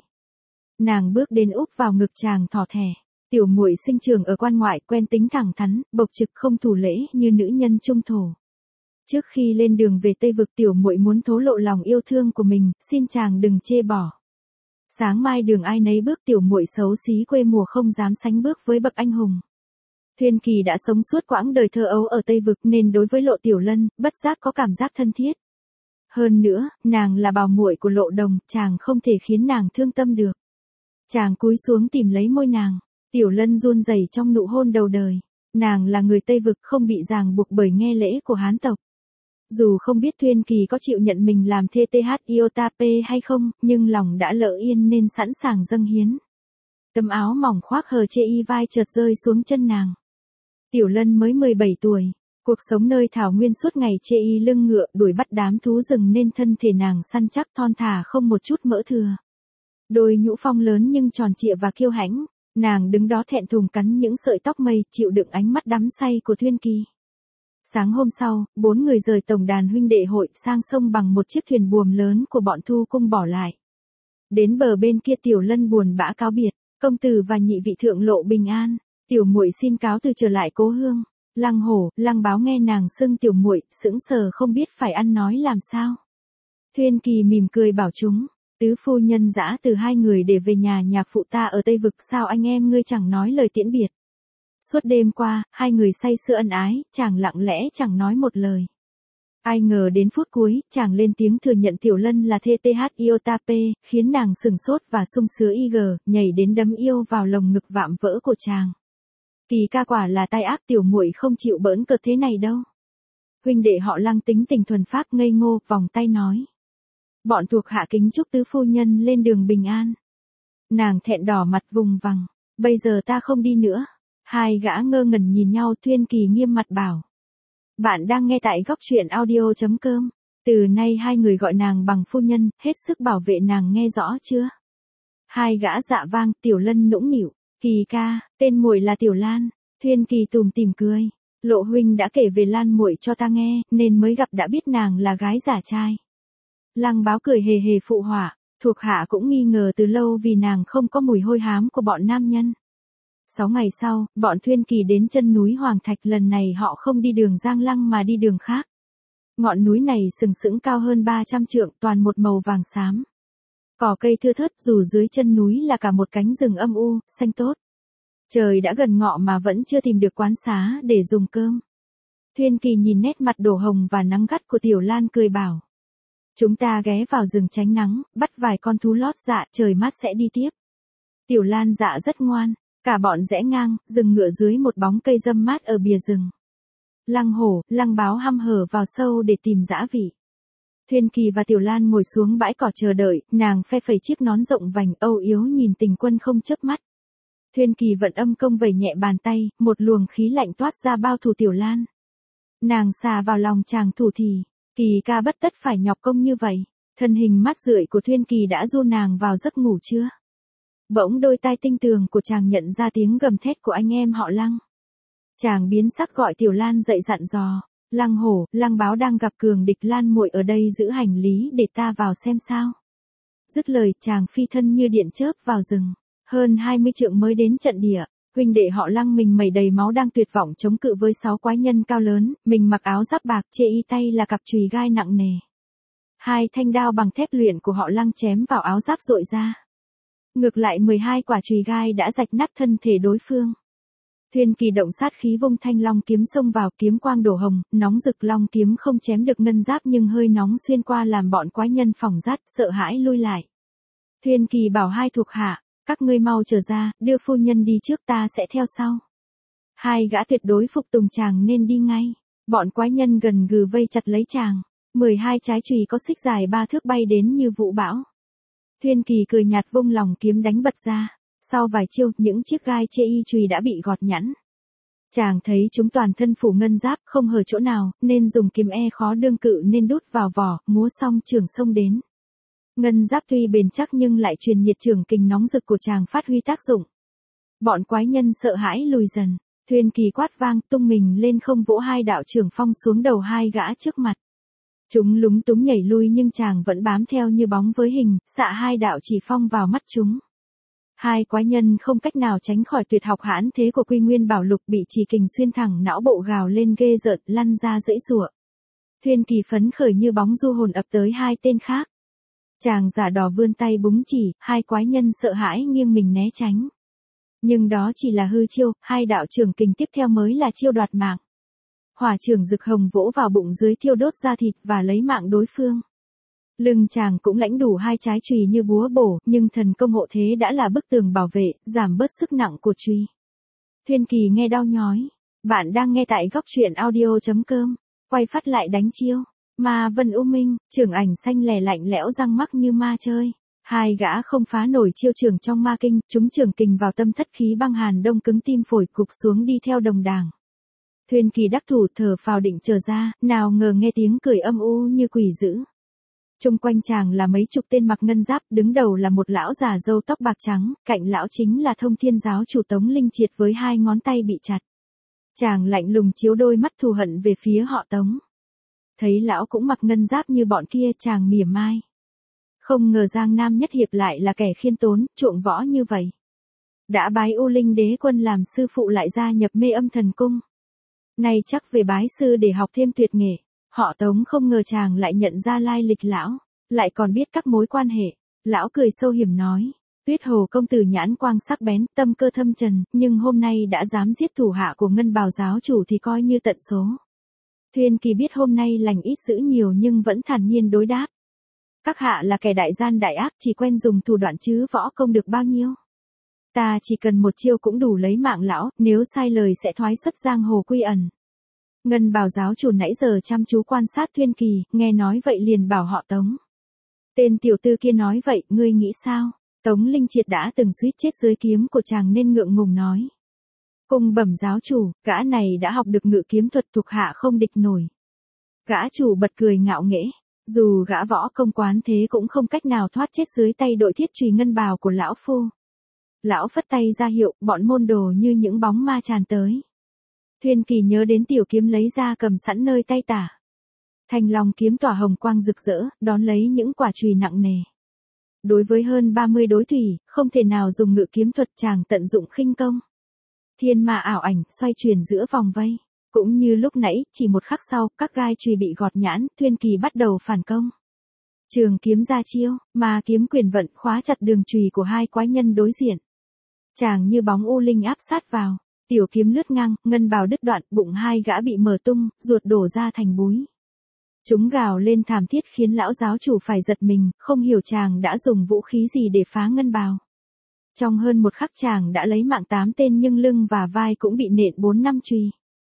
Nàng bước đến úp vào ngực chàng thỏ thẻ. Tiểu muội sinh trưởng ở quan ngoại, quen tính thẳng thắn, bộc trực không thủ lễ như nữ nhân trung thổ. Trước khi lên đường về Tây Vực, tiểu muội muốn thổ lộ lòng yêu thương của mình, xin chàng đừng chê bỏ. Sáng mai đường ai nấy bước, tiểu muội xấu xí quê mùa không dám sánh bước với bậc anh hùng. Tuyên Kỳ đã sống suốt quãng đời thơ ấu ở Tây Vực nên đối với Lộ Tiểu Lân, bất giác có cảm giác thân thiết. Hơn nữa, nàng là bảo muội của Lộ Đồng, chàng không thể khiến nàng thương tâm được. Chàng cúi xuống tìm lấy môi nàng, Tiểu Lân run rẩy trong nụ hôn đầu đời. Nàng là người Tây Vực không bị ràng buộc bởi nghe lễ của Hán tộc. Dù không biết Tuyên Kỳ có chịu nhận mình làm TTH Iotape hay không, nhưng lòng đã lỡ yên nên sẵn sàng dâng hiến. Tấm áo mỏng khoác hờ chê y vai chợt rơi xuống chân nàng. Tiểu Lân mới 17 tuổi, cuộc sống nơi thảo nguyên suốt ngày chê y lưng ngựa đuổi bắt đám thú rừng nên thân thể nàng săn chắc thon thả không một chút mỡ thừa. Đôi nhũ phong lớn nhưng tròn trịa và kiêu hãnh, nàng đứng đó thẹn thùng cắn những sợi tóc mây chịu đựng ánh mắt đắm say của Tuyên Kỳ. Sáng hôm sau, 4 người rời tổng đàn huynh đệ hội sang sông bằng một chiếc thuyền buồm lớn của bọn Thu Cung bỏ lại. Đến bờ bên kia Tiểu Lân buồn bã cáo biệt, công tử và nhị vị thượng lộ bình an, tiểu muội xin cáo từ trở lại cố hương. Lăng Hổ, Lăng Báo nghe nàng xưng tiểu muội, sững sờ không biết phải ăn nói làm sao. Tuyên Kỳ mỉm cười bảo chúng, tứ phu nhân dã từ hai người để về nhà phụ ta ở Tây Vực, sao anh em ngươi chẳng nói lời tiễn biệt. Suốt đêm qua, hai người say sưa ân ái, chàng lặng lẽ chẳng nói một lời. Ai ngờ đến phút cuối, chàng lên tiếng thừa nhận Tiểu Lân là TTH Iotape, khiến nàng sừng sốt và sung sướng nhảy đến đấm yêu vào lồng ngực vạm vỡ của chàng. Kỳ ca quả là tai ác, tiểu muội không chịu bỡn cợt thế này đâu. Huynh đệ họ Lăng tính tình thuần phác ngây ngô, vòng tay nói. Bọn thuộc hạ kính chúc tứ phu nhân lên đường bình an. Nàng thẹn đỏ mặt vùng vằng, bây giờ ta không đi nữa. Hai gã ngơ ngẩn nhìn nhau, Tuyên Kỳ nghiêm mặt bảo. Bạn đang nghe tại góc truyện audio.com. Từ nay hai người gọi nàng bằng phu nhân, hết sức bảo vệ nàng, nghe rõ chưa? Hai gã dạ vang, Tiểu Lân nũng nịu. Kỳ ca, tên muội là Tiểu Lan. Tuyên Kỳ tủm tỉm cười. Lộ huynh đã kể về Lan muội cho ta nghe, nên mới gặp đã biết nàng là gái giả trai. Lăng Báo cười hề hề phụ họa, thuộc hạ cũng nghi ngờ từ lâu vì nàng không có mùi hôi hám của bọn nam nhân. 6 ngày sau, bọn Tuyên Kỳ đến chân núi Hoàng Thạch, lần này họ không đi đường Giang Lăng mà đi đường khác. Ngọn núi này sừng sững cao hơn 300 trượng, toàn một màu vàng xám. Cỏ cây thưa thớt, dù dưới chân núi là cả một cánh rừng âm u, xanh tốt. Trời đã gần ngọ mà vẫn chưa tìm được quán xá để dùng cơm. Tuyên Kỳ nhìn nét mặt đổ hồng và nắng gắt của Tiểu Lan cười bảo. Chúng ta ghé vào rừng tránh nắng, bắt vài con thú lót dạ, trời mát sẽ đi tiếp. Tiểu Lan dạ rất ngoan. Cả bọn rẽ ngang, dừng ngựa dưới một bóng cây râm mát ở bìa rừng. Lăng Hổ, Lăng Báo hăm hở vào sâu để tìm dã vị. Thuyên Kỳ và Tiểu Lan ngồi xuống bãi cỏ chờ đợi, nàng phe phẩy chiếc nón rộng vành âu yếm nhìn Tình Quân không chớp mắt. Thuyên Kỳ vận âm công vẩy nhẹ bàn tay, một luồng khí lạnh toát ra bao thủ Tiểu Lan. Nàng xà vào lòng chàng thủ thì, Kỳ ca bất tất phải nhọc công như vậy. Thân hình mát rượi của Thuyên Kỳ đã du nàng vào giấc ngủ chưa? Bỗng đôi tai tinh tường của chàng nhận ra tiếng gầm thét của anh em họ Lăng. Chàng biến sắc gọi Tiểu Lan dậy dặn dò, Lăng Hổ, Lăng Báo đang gặp cường địch, Lan muội ở đây giữ hành lý để ta vào xem sao. Dứt lời chàng phi thân như điện chớp vào rừng, hơn 20 trượng mới đến trận địa. Huynh đệ họ Lăng mình mẩy đầy máu đang tuyệt vọng chống cự với 6 quái nhân cao lớn, mình mặc áo giáp bạc, chê y tay là cặp chùy gai nặng nề. 2 thanh đao bằng thép luyện của họ Lăng chém vào áo giáp rội ra. Ngược lại 12 quả chùy gai đã rạch nát thân thể đối phương. Thuyên Kỳ động sát khí vung thanh long kiếm xông vào, kiếm quang đổ hồng, nóng rực, long kiếm không chém được ngân giáp nhưng hơi nóng xuyên qua làm bọn quái nhân phỏng rát, sợ hãi lui lại. Thuyên Kỳ bảo 2 thuộc hạ, các ngươi mau trở ra, đưa phu nhân đi trước, ta sẽ theo sau. 2 gã tuyệt đối phục tùng chàng nên đi ngay. Bọn quái nhân gần gừ vây chặt lấy chàng. 12 trái chùy có xích dài 3 thước bay đến như vụ bão. Thuyên Kỳ cười nhạt vung lòng kiếm đánh bật ra. Sau vài chiêu, những chiếc gai chê y chùy đã bị gọt nhẵn. Chàng thấy chúng toàn thân phủ ngân giáp, không hở chỗ nào, nên dùng kiếm khó đương cự nên đút vào vỏ, múa xong trường xông đến. Ngân giáp tuy bền chắc nhưng lại truyền nhiệt trường kình nóng rực của chàng phát huy tác dụng. Bọn quái nhân sợ hãi lùi dần. Thuyên Kỳ quát vang tung mình lên không vỗ 2 đạo trường phong xuống đầu 2 gã trước mặt. Chúng lúng túng nhảy lui nhưng chàng vẫn bám theo như bóng với hình, xạ 2 đạo chỉ phong vào mắt chúng. 2 quái nhân không cách nào tránh khỏi tuyệt học hãn thế của Quy Nguyên Bảo Lục, bị chỉ kình xuyên thẳng não bộ gào lên ghê rợn, lăn ra dãy giụa. Thuyên Kỳ phấn khởi như bóng du hồn ập tới 2 tên khác. Chàng giả đò vươn tay búng chỉ, 2 quái nhân sợ hãi nghiêng mình né tránh. Nhưng đó chỉ là hư chiêu, 2 đạo trường kình tiếp theo mới là chiêu đoạt mạng. Hỏa trường rực hồng vỗ vào bụng dưới thiêu đốt da thịt và lấy mạng đối phương. Lưng chàng cũng lãnh đủ 2 trái chùy như búa bổ, nhưng thần công hộ thế đã là bức tường bảo vệ, giảm bớt sức nặng của chùy. Thuyên Kỳ nghe đau nhói. Bạn đang nghe tại góc truyện audio.com. Quay phát lại đánh chiêu. Ma Vân U Minh, trưởng ảnh xanh lè lạnh lẽo răng mắc như ma chơi. 2 gã không phá nổi chiêu trường trong ma kinh, chúng trường kình vào tâm thất khí băng hàn đông cứng tim phổi, cục xuống đi theo đồng đảng. Thuyên Kỳ đắc thủ thở phào định trở ra, nào ngờ nghe tiếng cười âm u như quỷ dữ. Chung quanh chàng là mấy chục tên mặc ngân giáp, đứng đầu là một lão già râu tóc bạc trắng, cạnh lão chính là Thông Thiên giáo chủ Tống Linh Triệt với 2 ngón tay bị chặt. Chàng lạnh lùng chiếu đôi mắt thù hận về phía họ Tống. Thấy lão cũng mặc ngân giáp như bọn kia, chàng mỉa mai. Không ngờ Giang Nam Nhất Hiệp lại là kẻ khiêm tốn, chuộng võ như vậy. Đã bái U Linh Đế Quân làm sư phụ lại gia nhập Mê Âm Thần Cung. Nay chắc về bái sư để học thêm tuyệt nghệ. Họ Tống không ngờ chàng lại nhận ra lai lịch lão, lại còn biết các mối quan hệ. Lão cười sâu hiểm nói, Tuyết Hồ công tử nhãn quang sắc bén, tâm cơ thâm trần, nhưng hôm nay đã dám giết thủ hạ của Ngân Bào giáo chủ thì coi như tận số. Thuyên Kỳ biết hôm nay lành ít dữ nhiều nhưng vẫn thản nhiên đối đáp. Các hạ là kẻ đại gian đại ác, chỉ quen dùng thủ đoạn chứ võ công được bao nhiêu. Ta chỉ cần một chiêu cũng đủ lấy mạng lão, nếu sai lời sẽ thoái xuất giang hồ quy ẩn. Ngân Bào giáo chủ nãy giờ chăm chú quan sát Thuyên Kỳ, nghe nói vậy liền bảo họ Tống. Tên tiểu tư kia nói vậy, ngươi nghĩ sao? Tống Linh Triệt đã từng suýt chết dưới kiếm của chàng nên ngượng ngùng nói. Cung bẩm giáo chủ, gã này đã học được ngự kiếm thuật, thuộc hạ không địch nổi. Gã chủ bật cười ngạo nghễ, dù gã võ công quán thế cũng không cách nào thoát chết dưới tay đội thiết chùy ngân bào của lão phu. Lão phất tay ra hiệu, bọn môn đồ như những bóng ma tràn tới. Thuyên Kỳ nhớ đến tiểu kiếm lấy ra cầm sẵn nơi tay tả. Thanh long kiếm tỏa hồng quang rực rỡ, đón lấy những quả chùy nặng nề. Đối với hơn 30 đối thủy, không thể nào dùng ngự kiếm thuật, chàng tận dụng khinh công. Thiên ma ảo ảnh xoay chuyển giữa vòng vây. Cũng như lúc nãy, chỉ một khắc sau, các gai chùy bị gọt nhãn, Thuyên Kỳ bắt đầu phản công. Trường kiếm ra chiêu, ma kiếm quyền vận khóa chặt đường chùy của 2 quái nhân đối diện. Chàng như bóng u linh áp sát vào. Tiểu kiếm lướt ngang, ngân bào đứt đoạn, bụng 2 gã bị mở tung, ruột đổ ra thành búi. Chúng gào lên thảm thiết khiến lão giáo chủ phải giật mình, không hiểu chàng đã dùng vũ khí gì để phá ngân bào. Trong hơn một khắc chàng đã lấy mạng 8 tên nhưng lưng và vai cũng bị nện 4 năm chùy.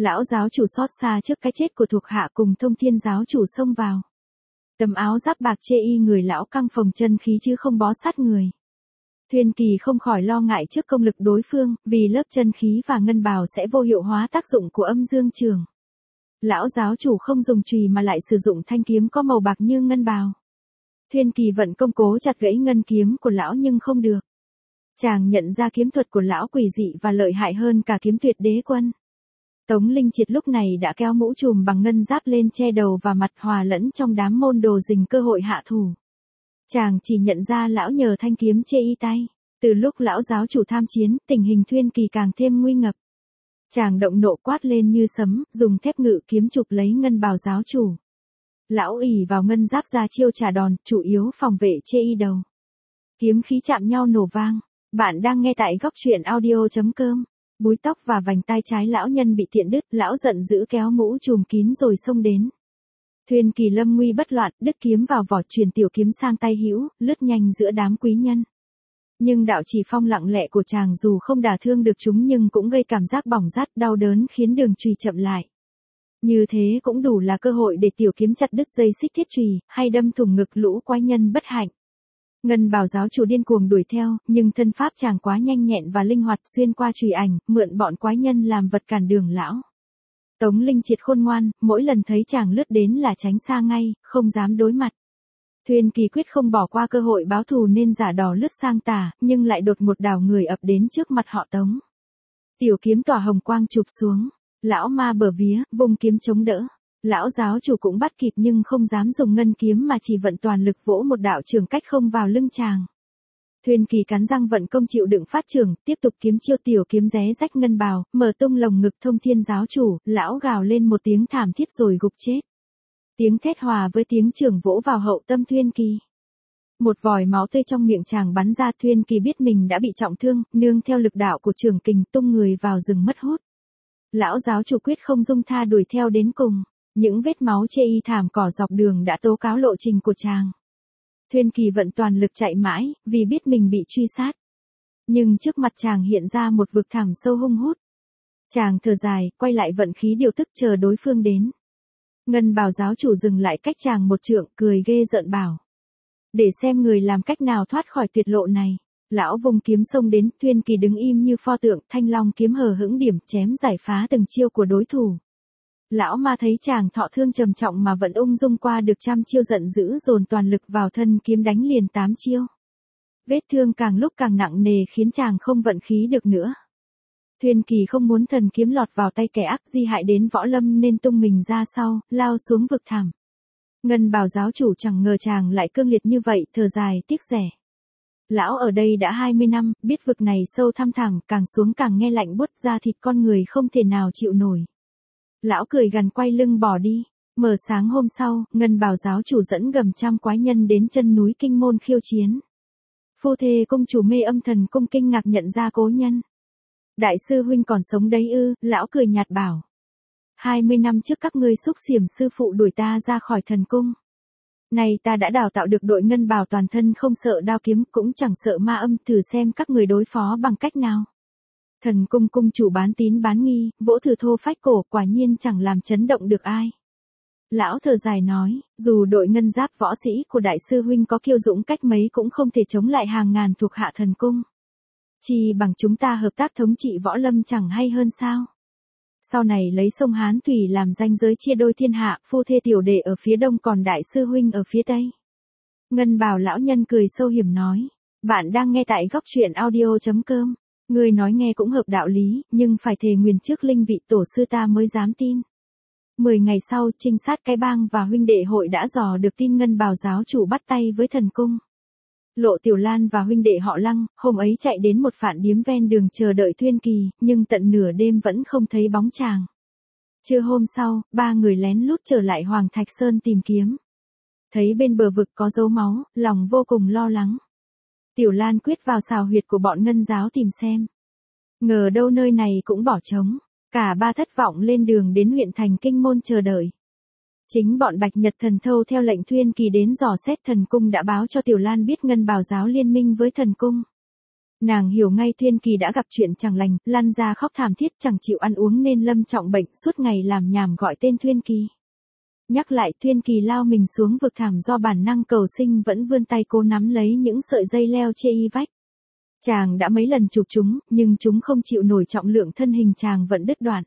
Lão giáo chủ xót xa trước cái chết của thuộc hạ cùng Thông Thiên giáo chủ xông vào. Tấm áo giáp bạc chê y người lão căng phồng chân khí chứ không bó sát người. Thuyên Kỳ không khỏi lo ngại trước công lực đối phương, vì lớp chân khí và ngân bào sẽ vô hiệu hóa tác dụng của âm dương trường. Lão giáo chủ không dùng chùy mà lại sử dụng thanh kiếm có màu bạc như ngân bào. Thuyên Kỳ vận công cố chặt gãy ngân kiếm của lão nhưng không được. Chàng nhận ra kiếm thuật của lão quỷ dị và lợi hại hơn cả kiếm tuyệt đế quân. Tống Linh Triệt lúc này đã kéo mũ trùm bằng ngân giáp lên che đầu và mặt, hòa lẫn trong đám môn đồ dình cơ hội hạ thủ. Chàng chỉ nhận ra lão nhờ thanh kiếm chê y tay. Từ lúc lão giáo chủ tham chiến, tình hình Thuyên Kỳ càng thêm nguy ngập. Chàng động nộ quát lên như sấm, dùng thép ngự kiếm chụp lấy ngân bào giáo chủ. Lão ỷ vào ngân giáp ra chiêu trả đòn, chủ yếu phòng vệ chê y đầu. Kiếm khí chạm nhau nổ vang. Bạn đang nghe tại góc truyện audio.com. Búi tóc và vành tai trái lão nhân bị tiện đứt, lão giận dữ kéo mũ trùm kín rồi xông đến. Thuyên Kỳ lâm nguy bất loạn, đứt kiếm vào vỏ, truyền tiểu kiếm sang tay hữu, lướt nhanh giữa đám quý nhân. Nhưng đạo chỉ phong lặng lẽ của chàng dù không đả thương được chúng nhưng cũng gây cảm giác bỏng rát đau đớn khiến đường chùy chậm lại. Như thế cũng đủ là cơ hội để tiểu kiếm chặt đứt dây xích thiết chùy, hay đâm thủng ngực lũ quái nhân bất hạnh. Ngân bào giáo chủ điên cuồng đuổi theo, nhưng thân pháp chàng quá nhanh nhẹn và linh hoạt, xuyên qua chùy ảnh, mượn bọn quái nhân làm vật cản đường lão. Tống Linh Triệt khôn ngoan, mỗi lần thấy chàng lướt đến là tránh xa ngay, không dám đối mặt. Thuyên Kỳ quyết không bỏ qua cơ hội báo thù nên giả đò lướt sang tả, nhưng lại đột một đảo người ập đến trước mặt họ Tống. Tiểu kiếm tỏa hồng quang chụp xuống, lão ma bờ vía, vùng kiếm chống đỡ. Lão giáo chủ cũng bắt kịp nhưng không dám dùng ngân kiếm mà chỉ vận toàn lực vỗ một đạo trường cách không vào lưng chàng. Thuyên Kỳ cắn răng vận công chịu đựng phát trường, tiếp tục kiếm chiêu tiểu kiếm ré rách ngân bào, mở tung lồng ngực Thông Thiên giáo chủ, lão gào lên một tiếng thảm thiết rồi gục chết. Tiếng thét hòa với tiếng trường vỗ vào hậu tâm Thuyên Kỳ. Một vòi máu tươi trong miệng chàng bắn ra, Thuyên Kỳ biết mình đã bị trọng thương, nương theo lực đạo của trường kình tung người vào rừng mất hút. Lão giáo chủ quyết không dung tha đuổi theo đến cùng. Những vết máu chê y thảm cỏ dọc đường đã tố cáo lộ trình của chàng. Thuyên Kỳ vận toàn lực chạy mãi, vì biết mình bị truy sát. Nhưng trước mặt chàng hiện ra một vực thẳm sâu hung hút. Chàng thở dài, quay lại vận khí điều tức chờ đối phương đến. Ngân bào giáo chủ dừng lại cách chàng một trượng, cười ghê rợn bảo. Để xem người làm cách nào thoát khỏi tuyệt lộ này. Lão vùng kiếm xông đến, Thuyên Kỳ đứng im như pho tượng, thanh long kiếm hờ hững điểm chém giải phá từng chiêu của đối thủ. Lão ma thấy chàng thọ thương trầm trọng mà vẫn ung dung qua được trăm chiêu, giận dữ dồn toàn lực vào thân kiếm đánh liền 8 chiêu. Vết thương càng lúc càng nặng nề khiến chàng không vận khí được nữa. Thuyên Kỳ không muốn thần kiếm lọt vào tay kẻ ác di hại đến võ lâm nên tung mình ra sau, lao xuống vực thẳm. Ngân bào giáo chủ chẳng ngờ chàng lại cương liệt như vậy, thở dài tiếc rẻ. Lão ở đây đã 20 năm, biết vực này sâu thăm thẳm, càng xuống càng nghe lạnh buốt, da thịt con người không thể nào chịu nổi. Lão cười gằn quay lưng bỏ đi. Mở sáng hôm sau, Ngân bào giáo chủ dẫn gần trăm quái nhân đến chân núi Kinh Môn khiêu chiến. Phu thê cung chủ Mê Âm Thần cung kinh ngạc nhận ra cố nhân. Đại sư huynh còn sống đấy ư? Lão cười nhạt bảo. 20 năm trước các ngươi xúc xiểm sư phụ đuổi ta ra khỏi thần cung. Này ta đã đào tạo được đội ngân bào toàn thân không sợ đao kiếm, cũng chẳng sợ ma âm, thử xem các người đối phó bằng cách nào. Thần cung cung chủ bán tín bán nghi, vỗ thử thô phách cổ, quả nhiên chẳng làm chấn động được ai. Lão thở dài nói, dù đội ngân giáp võ sĩ của đại sư huynh có kiêu dũng cách mấy cũng không thể chống lại hàng ngàn thuộc hạ thần cung. Chỉ bằng chúng ta hợp tác thống trị võ lâm chẳng hay hơn sao? Sau này lấy sông Hán Thủy làm ranh giới chia đôi thiên hạ, phu thê tiểu đệ ở phía đông còn đại sư huynh ở phía tây. Ngân bào lão nhân cười sâu hiểm nói, bạn đang nghe tại góc truyện audio.com. Người nói nghe cũng hợp đạo lý, nhưng phải thề nguyền trước linh vị tổ sư ta mới dám tin. 10 ngày sau, trinh sát cái bang và huynh đệ hội đã dò được tin Ngân bào giáo chủ bắt tay với thần cung. Lộ Tiểu Lan và huynh đệ họ Lăng, hôm ấy chạy đến một phạn điếm ven đường chờ đợi Thuyên Kỳ, nhưng tận nửa đêm vẫn không thấy bóng chàng. Trưa hôm sau, ba người lén lút trở lại Hoàng Thạch Sơn tìm kiếm. Thấy bên bờ vực có dấu máu, lòng vô cùng lo lắng. Tiểu Lan quyết vào xào huyệt của bọn Ngân giáo tìm xem. Ngờ đâu nơi này cũng bỏ trống. Cả ba thất vọng lên đường đến huyện thành Kinh Môn chờ đợi. Chính bọn Bạch Nhật Thần Thâu theo lệnh Thuyên Kỳ đến dò xét thần cung đã báo cho Tiểu Lan biết Ngân bào giáo liên minh với thần cung. Nàng hiểu ngay Thuyên Kỳ đã gặp chuyện chẳng lành, lăn ra khóc thảm thiết chẳng chịu ăn uống nên lâm trọng bệnh, suốt ngày làm nhảm gọi tên Thuyên Kỳ. Nhắc lại Thuyên Kỳ lao mình xuống vực thẳm do bản năng cầu sinh vẫn vươn tay cố nắm lấy những sợi dây leo chê y vách. Chàng đã mấy lần chụp chúng, nhưng chúng không chịu nổi trọng lượng thân hình chàng vẫn đứt đoạn.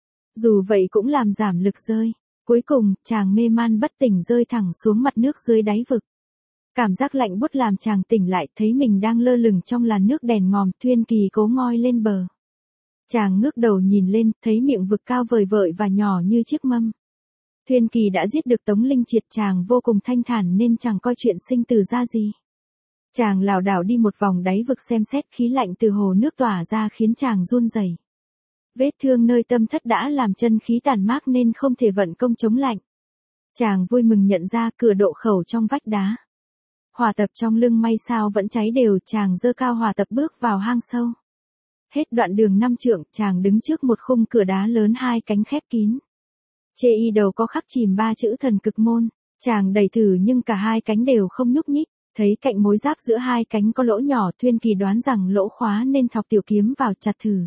Dù vậy cũng làm giảm lực rơi. Cuối cùng, chàng mê man bất tỉnh rơi thẳng xuống mặt nước dưới đáy vực. Cảm giác lạnh buốt làm chàng tỉnh lại, thấy mình đang lơ lửng trong làn nước đèn ngòm. Thuyên Kỳ cố ngoi lên bờ. Chàng ngước đầu nhìn lên, thấy miệng vực cao vời vợi và nhỏ như chiếc mâm. Thuyên Kỳ đã giết được Tống Linh Triệt, chàng vô cùng thanh thản nên chẳng coi chuyện sinh tử ra gì. Chàng lảo đảo đi một vòng đáy vực xem xét, khí lạnh từ hồ nước tỏa ra khiến chàng run rẩy. Vết thương nơi tâm thất đã làm chân khí tản mát nên không thể vận công chống lạnh. Chàng vui mừng nhận ra cửa độ khẩu trong vách đá. Hỏa tập trong lưng may sao vẫn cháy đều, chàng giơ cao hỏa tập bước vào hang sâu. Hết đoạn đường 5 trượng, chàng đứng trước một khung cửa đá lớn 2 cánh khép kín. Chê y đầu có khắc chìm 3 chữ Thần Cực Môn, chàng đẩy thử nhưng cả 2 cánh đều không nhúc nhích. Thấy cạnh mối giáp giữa 2 cánh có lỗ nhỏ, Thuyên Kỳ đoán rằng lỗ khóa nên thọc tiểu kiếm vào chặt thử.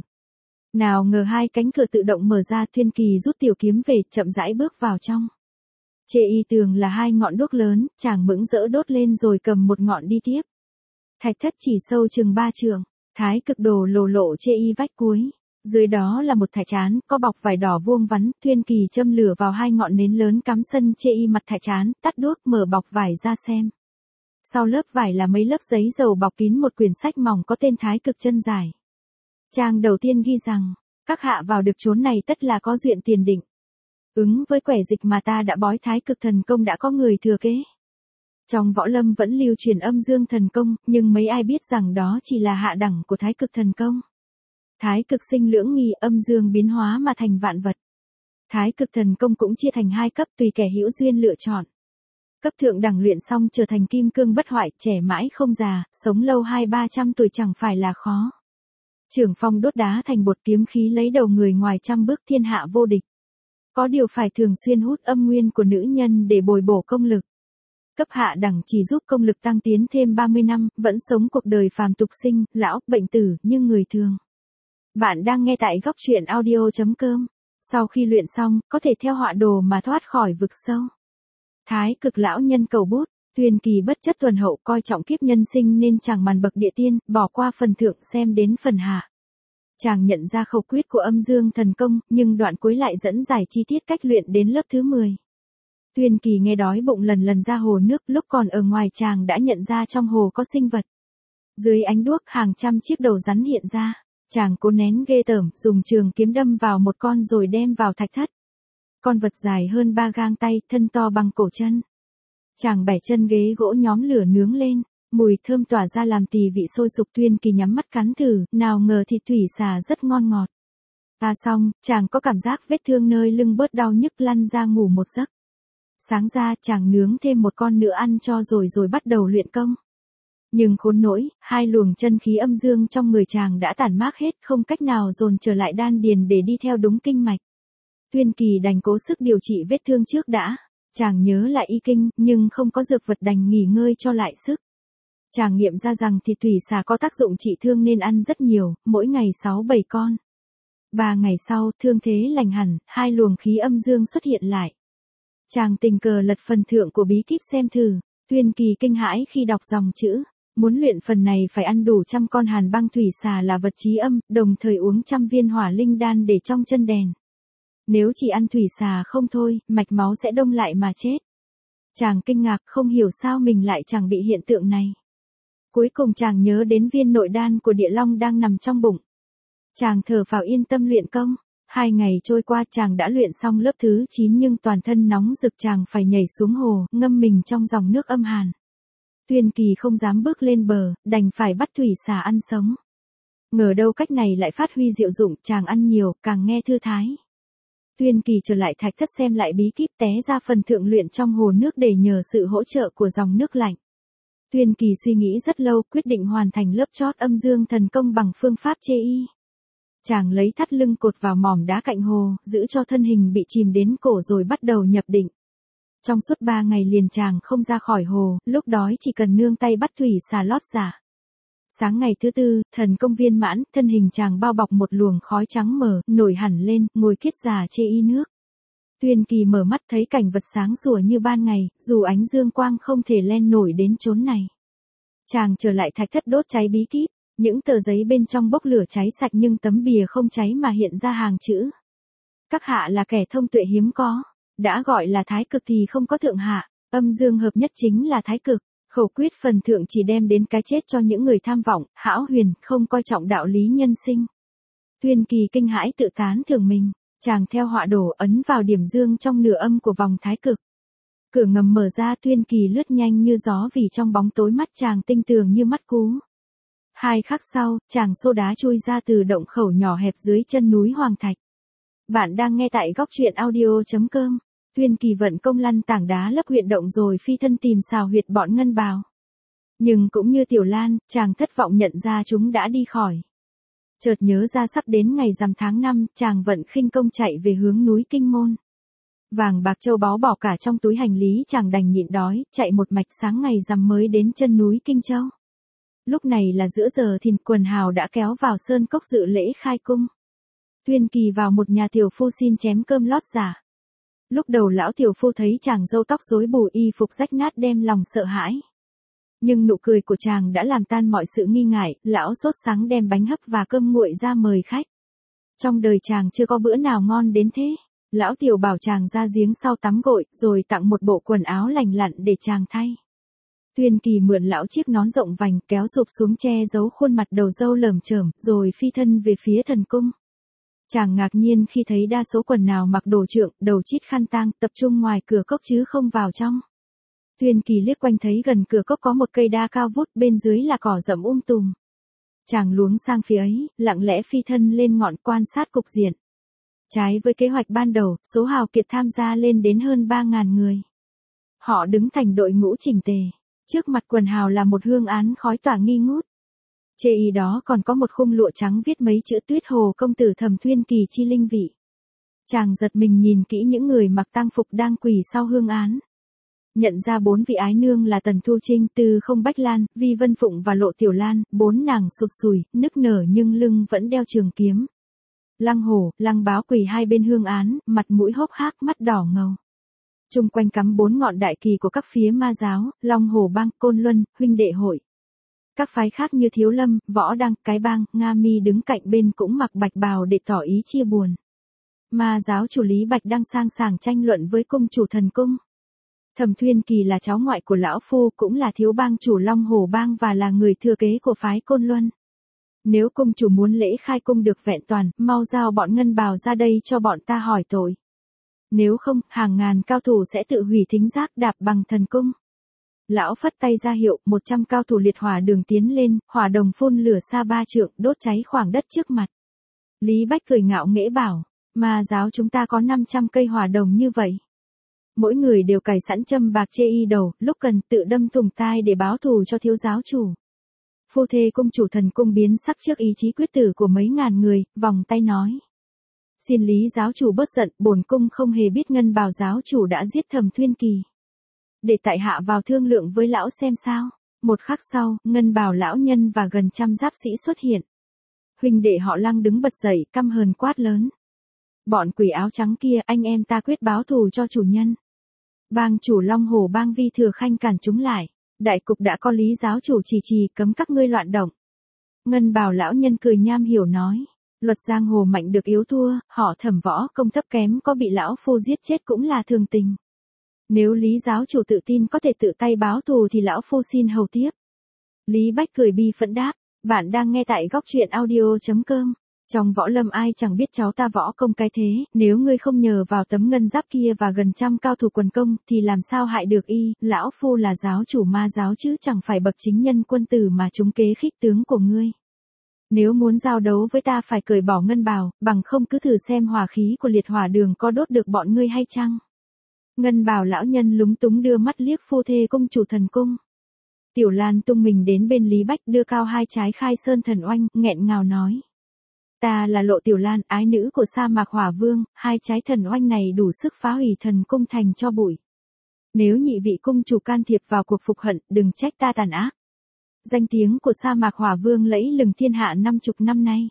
Nào ngờ 2 cánh cửa tự động mở ra, Thuyên Kỳ rút tiểu kiếm về, chậm rãi bước vào trong. Chê y tường là 2 ngọn đuốc lớn, chàng mững rỡ đốt lên rồi cầm một ngọn đi tiếp. Thạch thất chỉ sâu chừng 3 trượng, Thái Cực Đồ lồ lộ chê y vách cuối. Dưới đó là một thạch trán, có bọc vải đỏ vuông vắn. Thuyên Kỳ châm lửa vào 2 ngọn nến lớn cắm sân chê y mặt thạch trán, tắt đuốc mở bọc vải ra xem. Sau lớp vải là mấy lớp giấy dầu bọc kín một quyển sách mỏng có tên Thái Cực Chân Giải. Trang đầu tiên ghi rằng, các hạ vào được chốn này tất là có duyện tiền định. Ứng với quẻ dịch mà ta đã bói Thái Cực Thần Công đã có người thừa kế. Trong võ lâm vẫn lưu truyền Âm Dương Thần Công, nhưng mấy ai biết rằng đó chỉ là hạ đẳng của Thái Cực Thần Công. Thái cực sinh lưỡng nghi, âm dương biến hóa mà thành vạn vật. Thái Cực Thần Công cũng chia thành 2 cấp tùy kẻ hữu duyên lựa chọn. Cấp thượng đẳng luyện xong trở thành kim cương bất hoại, trẻ mãi không già, sống lâu 200-300 tuổi chẳng phải là khó. Trưởng phong đốt đá thành bột, kiếm khí lấy đầu người ngoài trăm bước, thiên hạ vô địch. Có điều phải thường xuyên hút âm nguyên của nữ nhân để bồi bổ công lực. Cấp hạ đẳng chỉ giúp công lực tăng tiến thêm 30 năm, vẫn sống cuộc đời phàm tục sinh, lão, bệnh tử, như người thường. Bạn đang nghe tại góc truyện audio.com. Sau khi luyện xong, có thể theo họa đồ mà thoát khỏi vực sâu. Thái cực lão nhân cầu bút, Thuyên Kỳ bất chấp tuần hậu coi trọng kiếp nhân sinh nên chẳng màn bậc địa tiên, bỏ qua phần thượng xem đến phần hạ. Chàng nhận ra khẩu quyết của Âm Dương Thần Công, nhưng đoạn cuối lại dẫn giải chi tiết cách luyện đến lớp thứ 10. Thuyên Kỳ nghe đói bụng lần lần ra hồ nước, lúc còn ở ngoài chàng đã nhận ra trong hồ có sinh vật. Dưới ánh đuốc hàng trăm chiếc đầu rắn hiện ra, chàng cố nén ghê tởm, dùng trường kiếm đâm vào một con rồi đem vào thạch thất. Con vật dài hơn 3 gang tay, thân to bằng cổ chân. Chàng bẻ chân ghế gỗ nhóm lửa nướng lên, mùi thơm tỏa ra làm tỳ vị sôi sục. Thuyên Kỳ nhắm mắt cắn thử, nào ngờ thịt thủy xà rất ngon ngọt. Xong, chàng có cảm giác vết thương nơi lưng bớt đau nhức, lăn ra ngủ một giấc. Sáng ra, chàng nướng thêm một con nữa ăn cho rồi bắt đầu luyện công. Nhưng khốn nỗi, 2 luồng chân khí âm dương trong người chàng đã tản mát hết, không cách nào dồn trở lại đan điền để đi theo đúng kinh mạch. Thuyên Kỳ đành cố sức điều trị vết thương trước đã. Chàng nhớ lại y kinh, nhưng không có dược vật đành nghỉ ngơi cho lại sức. Chàng nghiệm ra rằng thịt thủy xà có tác dụng trị thương nên ăn rất nhiều, mỗi ngày 6-7 con. 3 ngày sau, thương thế lành hẳn, 2 luồng khí âm dương xuất hiện lại. Chàng tình cờ lật phần thượng của bí kíp xem thử. Thuyên Kỳ kinh hãi khi đọc dòng chữ. Muốn luyện phần này phải ăn đủ 100 con hàn băng thủy xà là vật chí âm, đồng thời uống 100 viên hỏa linh đan để trong chân đèn. Nếu chỉ ăn thủy xà không thôi, mạch máu sẽ đông lại mà chết. Chàng kinh ngạc không hiểu sao mình lại chẳng bị hiện tượng này. Cuối cùng chàng nhớ đến viên nội đan của địa long đang nằm trong bụng. Chàng thở phào yên tâm luyện công. 2 ngày trôi qua chàng đã luyện xong lớp thứ 9 nhưng toàn thân nóng rực, chàng phải nhảy xuống hồ, ngâm mình trong dòng nước âm hàn. Thuyên Kỳ không dám bước lên bờ, đành phải bắt thủy xà ăn sống. Ngờ đâu cách này lại phát huy diệu dụng, chàng ăn nhiều, càng nghe thư thái. Thuyên Kỳ trở lại thạch thất xem lại bí kíp, té ra phần thượng luyện trong hồ nước để nhờ sự hỗ trợ của dòng nước lạnh. Thuyên Kỳ suy nghĩ rất lâu, quyết định hoàn thành lớp chót Âm Dương Thần Công bằng phương pháp chê y. Chàng lấy thắt lưng cột vào mỏm đá cạnh hồ, giữ cho thân hình bị chìm đến cổ rồi bắt đầu nhập định. Trong suốt 3 ngày liền chàng không ra khỏi hồ, lúc đói chỉ cần nương tay bắt thủy xà lót giả. Sáng ngày thứ tư, thần công viên mãn, thân hình chàng bao bọc một luồng khói trắng mờ, nổi hẳn lên, ngồi kiết già chê y nước. Tuyên Kỳ mở mắt thấy cảnh vật sáng sủa như ban ngày, dù ánh dương quang không thể len nổi đến chốn này. Chàng trở lại thạch thất đốt cháy bí kíp, những tờ giấy bên trong bốc lửa cháy sạch nhưng tấm bìa không cháy mà hiện ra hàng chữ. Các hạ là kẻ thông tuệ hiếm có, đã gọi là thái cực thì không có thượng hạ, âm dương hợp nhất chính là thái cực. Khẩu quyết phần thượng chỉ đem đến cái chết cho những người tham vọng, hão huyền, không coi trọng đạo lý nhân sinh. Tuyên Kỳ kinh hãi tự tán thưởng mình, chàng theo họa đổ ấn vào điểm dương trong nửa âm của vòng thái cực. Cửa ngầm mở ra, Tuyên Kỳ lướt nhanh như gió vì trong bóng tối mắt chàng tinh tường như mắt cú. 2 khắc sau, chàng xô đá chui ra từ động khẩu nhỏ hẹp dưới chân núi Hoàng Thạch. Bạn đang nghe tại góc truyện audio.com. Tuyên Kỳ vận công lăn tảng đá lấp huyệt động rồi phi thân tìm xào huyệt bọn ngân bào. Nhưng cũng như Tiểu Lan, chàng thất vọng nhận ra chúng đã đi khỏi. Chợt nhớ ra sắp đến ngày rằm tháng 5, chàng vận khinh công chạy về hướng núi Kinh Môn. Vàng bạc châu báu bỏ cả trong túi hành lý, chàng đành nhịn đói, chạy một mạch sáng ngày rằm mới đến chân núi Kinh Châu. Lúc này là giữa giờ thìn, quần hào đã kéo vào sơn cốc dự lễ khai cung. Tuyên Kỳ vào một nhà tiểu phu xin chém cơm lót giả. Lúc đầu lão tiểu phu thấy chàng râu tóc rối bù, y phục rách nát đem lòng sợ hãi. Nhưng nụ cười của chàng đã làm tan mọi sự nghi ngại, lão sốt sắng đem bánh hấp và cơm nguội ra mời khách. Trong đời chàng chưa có bữa nào ngon đến thế. Lão tiểu bảo chàng ra giếng sau tắm gội, rồi tặng một bộ quần áo lành lặn để chàng thay. Tuyên Kỳ mượn lão chiếc nón rộng vành kéo sụp xuống che giấu khuôn mặt đầu râu lởm chởm, rồi phi thân về phía thần cung. Chàng ngạc nhiên khi thấy đa số quần nào mặc đồ trượng, đầu chít khăn tang, tập trung ngoài cửa cốc chứ không vào trong. Tuyên Kỳ liếc quanh thấy gần cửa cốc có một cây đa cao vút, bên dưới là cỏ rậm tùm. Chàng luống sang phía ấy, lặng lẽ phi thân lên ngọn quan sát cục diện. Trái với kế hoạch ban đầu, số hào kiệt tham gia lên đến hơn 3.000 người. Họ đứng thành đội ngũ chỉnh tề. Trước mặt quần hào là một hương án khói tỏa nghi ngút. Chê y đó còn có một khung lụa trắng viết mấy chữ Tuyết Hồ công tử Thẩm Tuyên Kỳ chi linh vị. Chàng giật mình nhìn kỹ những người mặc tang phục đang quỳ sau hương án. Nhận ra 4 vị ái nương là Tần Thu Trinh, Tư Không Bách Lan, Vi Vân Phụng và Lộ Tiểu Lan, 4 nàng sụp sùi, nức nở nhưng lưng vẫn đeo trường kiếm. Lăng Hổ, Lăng Báo quỳ hai bên hương án, mặt mũi hốc hác, mắt đỏ ngầu. Chung quanh cắm 4 ngọn đại kỳ của các phía ma giáo, Long Hồ Bang, Côn Luân, Huynh Đệ Hội. Các phái khác như Thiếu Lâm, Võ Đăng, Cái Bang, Nga Mi đứng cạnh bên cũng mặc bạch bào để tỏ ý chia buồn. Ma giáo chủ Lý Bạch đang sang sảng tranh luận với cung chủ thần cung. Thẩm Tuyên Kỳ là cháu ngoại của lão phu, cũng là thiếu bang chủ Long Hồ Bang và là người thừa kế của phái Côn Luân. Nếu cung chủ muốn lễ khai cung được vẹn toàn, mau giao bọn ngân bào ra đây cho bọn ta hỏi tội. Nếu không, hàng ngàn cao thủ sẽ tự hủy thính giác đạp bằng thần cung. Lão phất tay ra hiệu, 100 cao thủ liệt hỏa đường tiến lên, hỏa đồng phun lửa xa 3 trượng, đốt cháy khoảng đất trước mặt. Lý Bách cười ngạo nghễ bảo, ma giáo chúng ta có 500 cây hỏa đồng như vậy. Mỗi người đều cài sẵn châm bạc chê y đầu, lúc cần tự đâm thủng tai để báo thù cho thiếu giáo chủ. Phu thê cung chủ thần cung biến sắc trước ý chí quyết tử của mấy ngàn người, vòng tay nói. Xin Lý giáo chủ bớt giận, bổn cung không hề biết ngân bào giáo chủ đã giết Thẩm Tuyên Kỳ. Để tại hạ vào thương lượng với lão xem sao. Một khắc sau, ngân bào lão nhân và gần 100 giáp sĩ xuất hiện. Huynh đệ họ Lăng đứng bật dậy, căm hờn quát lớn. Bọn quỷ áo trắng kia, anh em ta quyết báo thù cho chủ nhân. Bang chủ Long Hồ Bang Vi Thừa Khanh cản chúng lại. Đại cục đã có Lý giáo chủ trì cấm các ngươi loạn động. Ngân bào lão nhân cười nham hiểu nói. Luật giang hồ mạnh được yếu thua, họ Thẩm võ công thấp kém có bị lão phu giết chết cũng là thường tình. Nếu Lý giáo chủ tự tin có thể tự tay báo thù thì lão phu xin hầu tiếp. Lý Bách cười bi phẫn đáp, bạn đang nghe tại góc truyện audio.com. Trong võ lâm ai chẳng biết cháu ta võ công cái thế, nếu ngươi không nhờ vào tấm ngân giáp kia và gần 100 cao thủ quần công thì làm sao hại được y, lão phu là giáo chủ ma giáo chứ chẳng phải bậc chính nhân quân tử mà chúng kế khích tướng của ngươi. Nếu muốn giao đấu với ta phải cởi bỏ ngân bào, bằng không cứ thử xem hỏa khí của liệt hỏa đường có đốt được bọn ngươi hay chăng. Ngân bào lão nhân lúng túng đưa mắt liếc phu thê cung chủ thần cung. Tiểu Lan tung mình đến bên Lý Bách đưa cao 2 trái khai sơn thần oanh, nghẹn ngào nói. Ta là Lộ Tiểu Lan, ái nữ của sa mạc hỏa vương, 2 trái thần oanh này đủ sức phá hủy thần cung thành cho bụi. Nếu nhị vị cung chủ can thiệp vào cuộc phục hận, đừng trách ta tàn ác. Danh tiếng của sa mạc hỏa vương lẫy lừng thiên hạ 50 năm nay.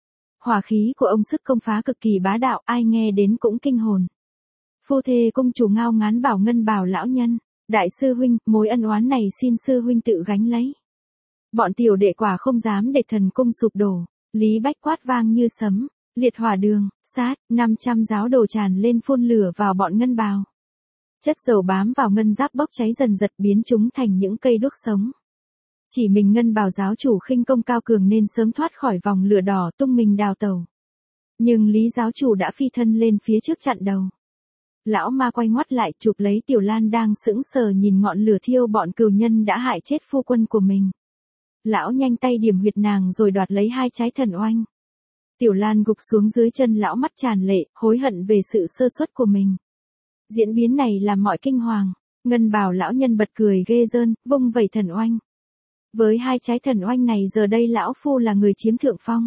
Hỏa khí của ông sức công phá cực kỳ bá đạo, ai nghe đến cũng kinh hồn. Phu thê cung chủ ngao ngán bảo Ngân Bảo lão nhân, đại sư huynh, mối ân oán này xin sư huynh tự gánh lấy. Bọn tiểu đệ quả không dám để thần cung sụp đổ. Lý Bách quát vang như sấm, liệt hỏa đường, sát, 500 giáo đồ tràn lên phun lửa vào bọn Ngân Bào. Chất dầu bám vào ngân giáp bốc cháy dần dật biến chúng thành những cây đuốc sống. Chỉ mình Ngân Bào giáo chủ khinh công cao cường nên sớm thoát khỏi vòng lửa đỏ tung mình đào tẩu. Nhưng Lý giáo chủ đã phi thân lên phía trước chặn đầu. Lão ma quay ngoắt lại chụp lấy Tiểu Lan đang sững sờ nhìn ngọn lửa thiêu bọn cừu nhân đã hại chết phu quân của mình. Lão nhanh tay điểm huyệt nàng rồi đoạt lấy 2 trái thần oanh. Tiểu Lan gục xuống dưới chân lão mắt tràn lệ, hối hận về sự sơ suất của mình. Diễn biến này làm mọi kinh hoàng. Ngân Bào lão nhân bật cười ghê rơn, vung vẩy thần oanh. Với 2 trái thần oanh này giờ đây lão phu là người chiếm thượng phong.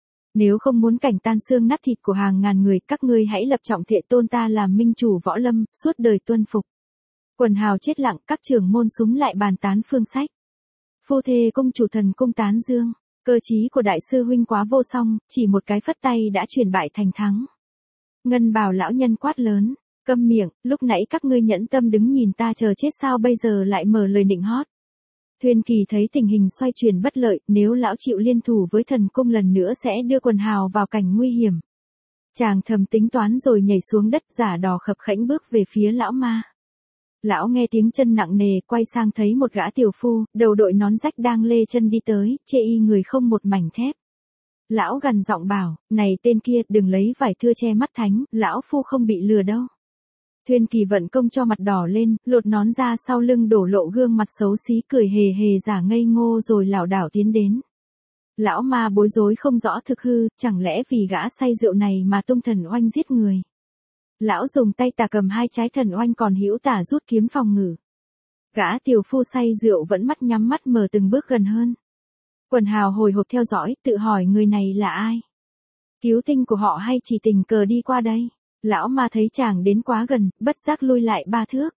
Nếu không muốn cảnh tan xương nát thịt của hàng ngàn người, các ngươi hãy lập trọng thệ tôn ta làm minh chủ võ lâm, suốt đời tuân phục. Quần hào chết lặng, các trưởng môn súng lại bàn tán phương sách. Phu thê cung chủ thần cung tán dương, cơ trí của đại sư huynh quá vô song, chỉ một cái phất tay đã chuyển bại thành thắng. Ngân Bào lão nhân quát lớn, câm miệng, lúc nãy các ngươi nhẫn tâm đứng nhìn ta chờ chết sao bây giờ lại mở lời nịnh hót. Thuyên Kỳ thấy tình hình xoay chuyển bất lợi, nếu lão chịu liên thủ với thần cung lần nữa sẽ đưa quần hào vào cảnh nguy hiểm. Chàng thầm tính toán rồi nhảy xuống đất giả đò khập khẽnh bước về phía lão ma. Lão nghe tiếng chân nặng nề, quay sang thấy một gã tiểu phu, đầu đội nón rách đang lê chân đi tới, chê y người không một mảnh thép. Lão gằn giọng bảo, này tên kia, đừng lấy vải thưa che mắt thánh, lão phu không bị lừa đâu. Thuyên Kỳ vận công cho mặt đỏ lên, lột nón ra sau lưng đổ lộ gương mặt xấu xí cười hề hề giả ngây ngô rồi lảo đảo tiến đến. Lão ma bối rối không rõ thực hư, chẳng lẽ vì gã say rượu này mà tung thần oanh giết người. Lão dùng tay tà cầm 2 trái thần oanh còn hữu tả rút kiếm phòng ngự. Gã tiểu phu say rượu vẫn mắt nhắm mắt mở từng bước gần hơn. Quần hào hồi hộp theo dõi, tự hỏi người này là ai? Cứu tinh của họ hay chỉ tình cờ đi qua đây? Lão ma thấy chàng đến quá gần, bất giác lui lại 3 thước.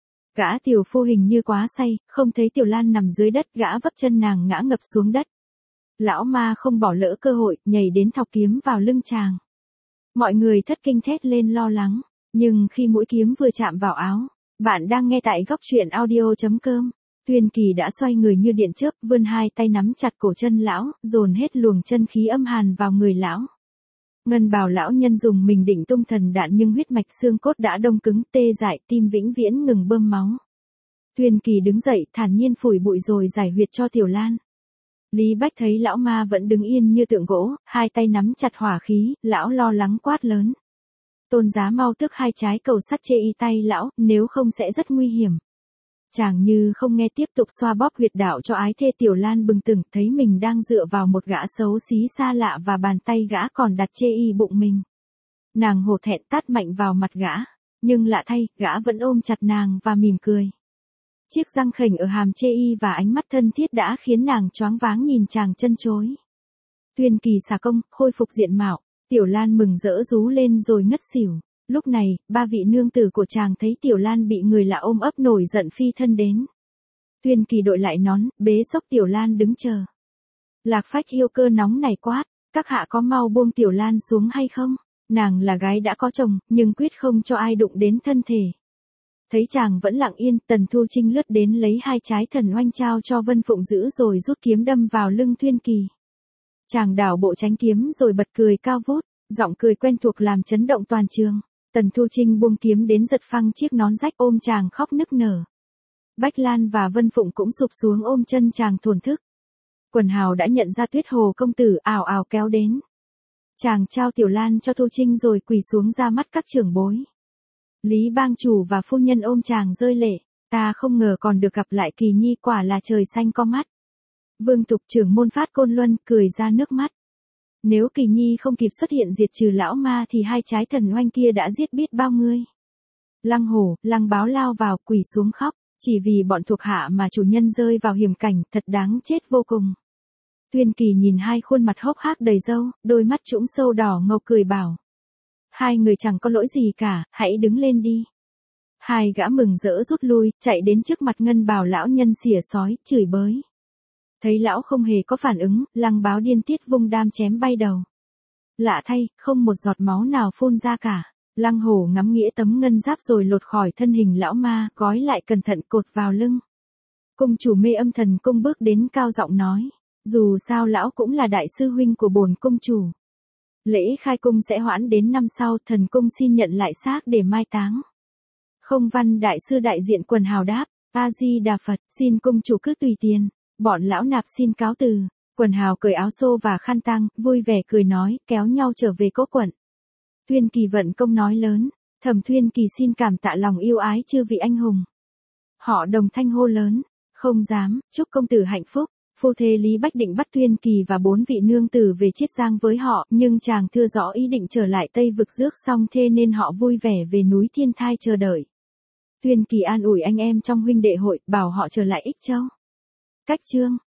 Gã tiểu phu hình như quá say, không thấy Tiểu Lan nằm dưới đất, gã vấp chân nàng ngã ngập xuống đất. Lão ma không bỏ lỡ cơ hội, nhảy đến thọc kiếm vào lưng chàng. Mọi người thất kinh thét lên lo lắng, nhưng khi mũi kiếm vừa chạm vào áo, bạn đang nghe tại góc truyện audio.com. Thuyên Kỳ đã xoay người như điện chớp, vươn 2 tay nắm chặt cổ chân lão, dồn hết luồng chân khí âm hàn vào người lão. Ngân Bào lão nhân dùng mình định tung thần đạn nhưng huyết mạch xương cốt đã đông cứng, tê dại, tim vĩnh viễn ngừng bơm máu. Thuyên Kỳ đứng dậy, thản nhiên phủi bụi rồi giải huyệt cho Tiểu Lan. Lý Bách thấy lão ma vẫn đứng yên như tượng gỗ, 2 tay nắm chặt hỏa khí, lão lo lắng quát lớn. Tôn giá mau tước 2 trái cầu sắt chê y tay lão, nếu không sẽ rất nguy hiểm. Chàng như không nghe tiếp tục xoa bóp huyệt đạo cho ái thê. Tiểu Lan bừng tỉnh thấy mình đang dựa vào một gã xấu xí xa lạ và bàn tay gã còn đặt chê y bụng mình. Nàng hổ thẹn tát mạnh vào mặt gã, nhưng lạ thay, gã vẫn ôm chặt nàng và mỉm cười. Chiếc răng khểnh ở hàm chê y và ánh mắt thân thiết đã khiến nàng choáng váng nhìn chàng chân chối. Thuyên Kỳ xả công, khôi phục diện mạo, Tiểu Lan mừng rỡ rú lên rồi ngất xỉu. Lúc này, 3 vị nương tử của chàng thấy Tiểu Lan bị người lạ ôm ấp nổi giận phi thân đến. Thuyên Kỳ đội lại nón, bế xốc Tiểu Lan đứng chờ. Lạc Phách yêu cơ nóng này quát, các hạ có mau buông Tiểu Lan xuống hay không? Nàng là gái đã có chồng, nhưng quyết không cho ai đụng đến thân thể. Thấy chàng vẫn lặng yên, Tần Thu Trinh lướt đến lấy 2 trái thần oanh trao cho Vân Phụng giữ rồi rút kiếm đâm vào lưng Thuyên Kỳ. Chàng đảo bộ tránh kiếm rồi bật cười cao vút, giọng cười quen thuộc làm chấn động toàn trường. Tần Thu Trinh buông kiếm đến giật phăng chiếc nón rách ôm chàng khóc nức nở. Bách Lan và Vân Phụng cũng sụp xuống ôm chân chàng thổn thức. Quần hào đã nhận ra Tuyết Hồ công tử ào ào kéo đến. Chàng trao Tiểu Lan cho Thu Trinh rồi quỳ xuống ra mắt các trưởng bối. Lý bang chủ và phu nhân ôm chàng rơi lệ, ta không ngờ còn được gặp lại Kỳ nhi, quả là trời xanh có mắt. Vương Tục trưởng môn Phát Côn Luân cười ra nước mắt. Nếu Kỳ nhi không kịp xuất hiện diệt trừ lão ma thì 2 trái thần oanh kia đã giết biết bao người. Lăng Hổ, Lăng Báo lao vào quỳ xuống khóc, chỉ vì bọn thuộc hạ mà chủ nhân rơi vào hiểm cảnh, thật đáng chết vô cùng. Thuyên Kỳ nhìn 2 khuôn mặt hốc hác đầy râu, đôi mắt trũng sâu đỏ ngầu cười bảo. 2 người chẳng có lỗi gì cả, hãy đứng lên đi. 2 gã mừng rỡ rút lui, chạy đến trước mặt Ngân Bào lão nhân xỉa sói, chửi bới. Thấy lão không hề có phản ứng, Lăng Báo điên tiết vung đam chém bay đầu. Lạ thay, không một giọt máu nào phun ra cả. Lăng Hổ ngắm nghĩa tấm ngân giáp rồi lột khỏi thân hình lão ma, gói lại cẩn thận cột vào lưng. Cung chủ Mê Âm Thần Cung bước đến cao giọng nói, dù sao lão cũng là đại sư huynh của bổn cung chủ. Lễ khai cung sẽ hoãn đến năm sau, thần cung xin nhận lại xác để mai táng. Không Văn đại sư đại diện quần hào đáp, A Di Đà Phật, xin cung chủ cứ tùy tiền. Bọn lão nạp xin cáo từ. Quần hào cởi áo xô và khăn tang, vui vẻ cười nói, kéo nhau trở về cỗ quận. Thuyên Kỳ vận công nói lớn, Thẩm Thuyên Kỳ xin cảm tạ lòng yêu ái chư vị anh hùng. Họ đồng thanh hô lớn, không dám, chúc công tử hạnh phúc. Phu thê Lý Bách định bắt Thuyên Kỳ và 4 vị nương tử về Chiết Giang với họ, nhưng chàng thưa rõ ý định trở lại Tây vực rước xong thê nên họ vui vẻ về núi Thiên Thai chờ đợi. Thuyên Kỳ an ủi anh em trong huynh đệ hội, bảo họ trở lại Ích Châu. Cách chương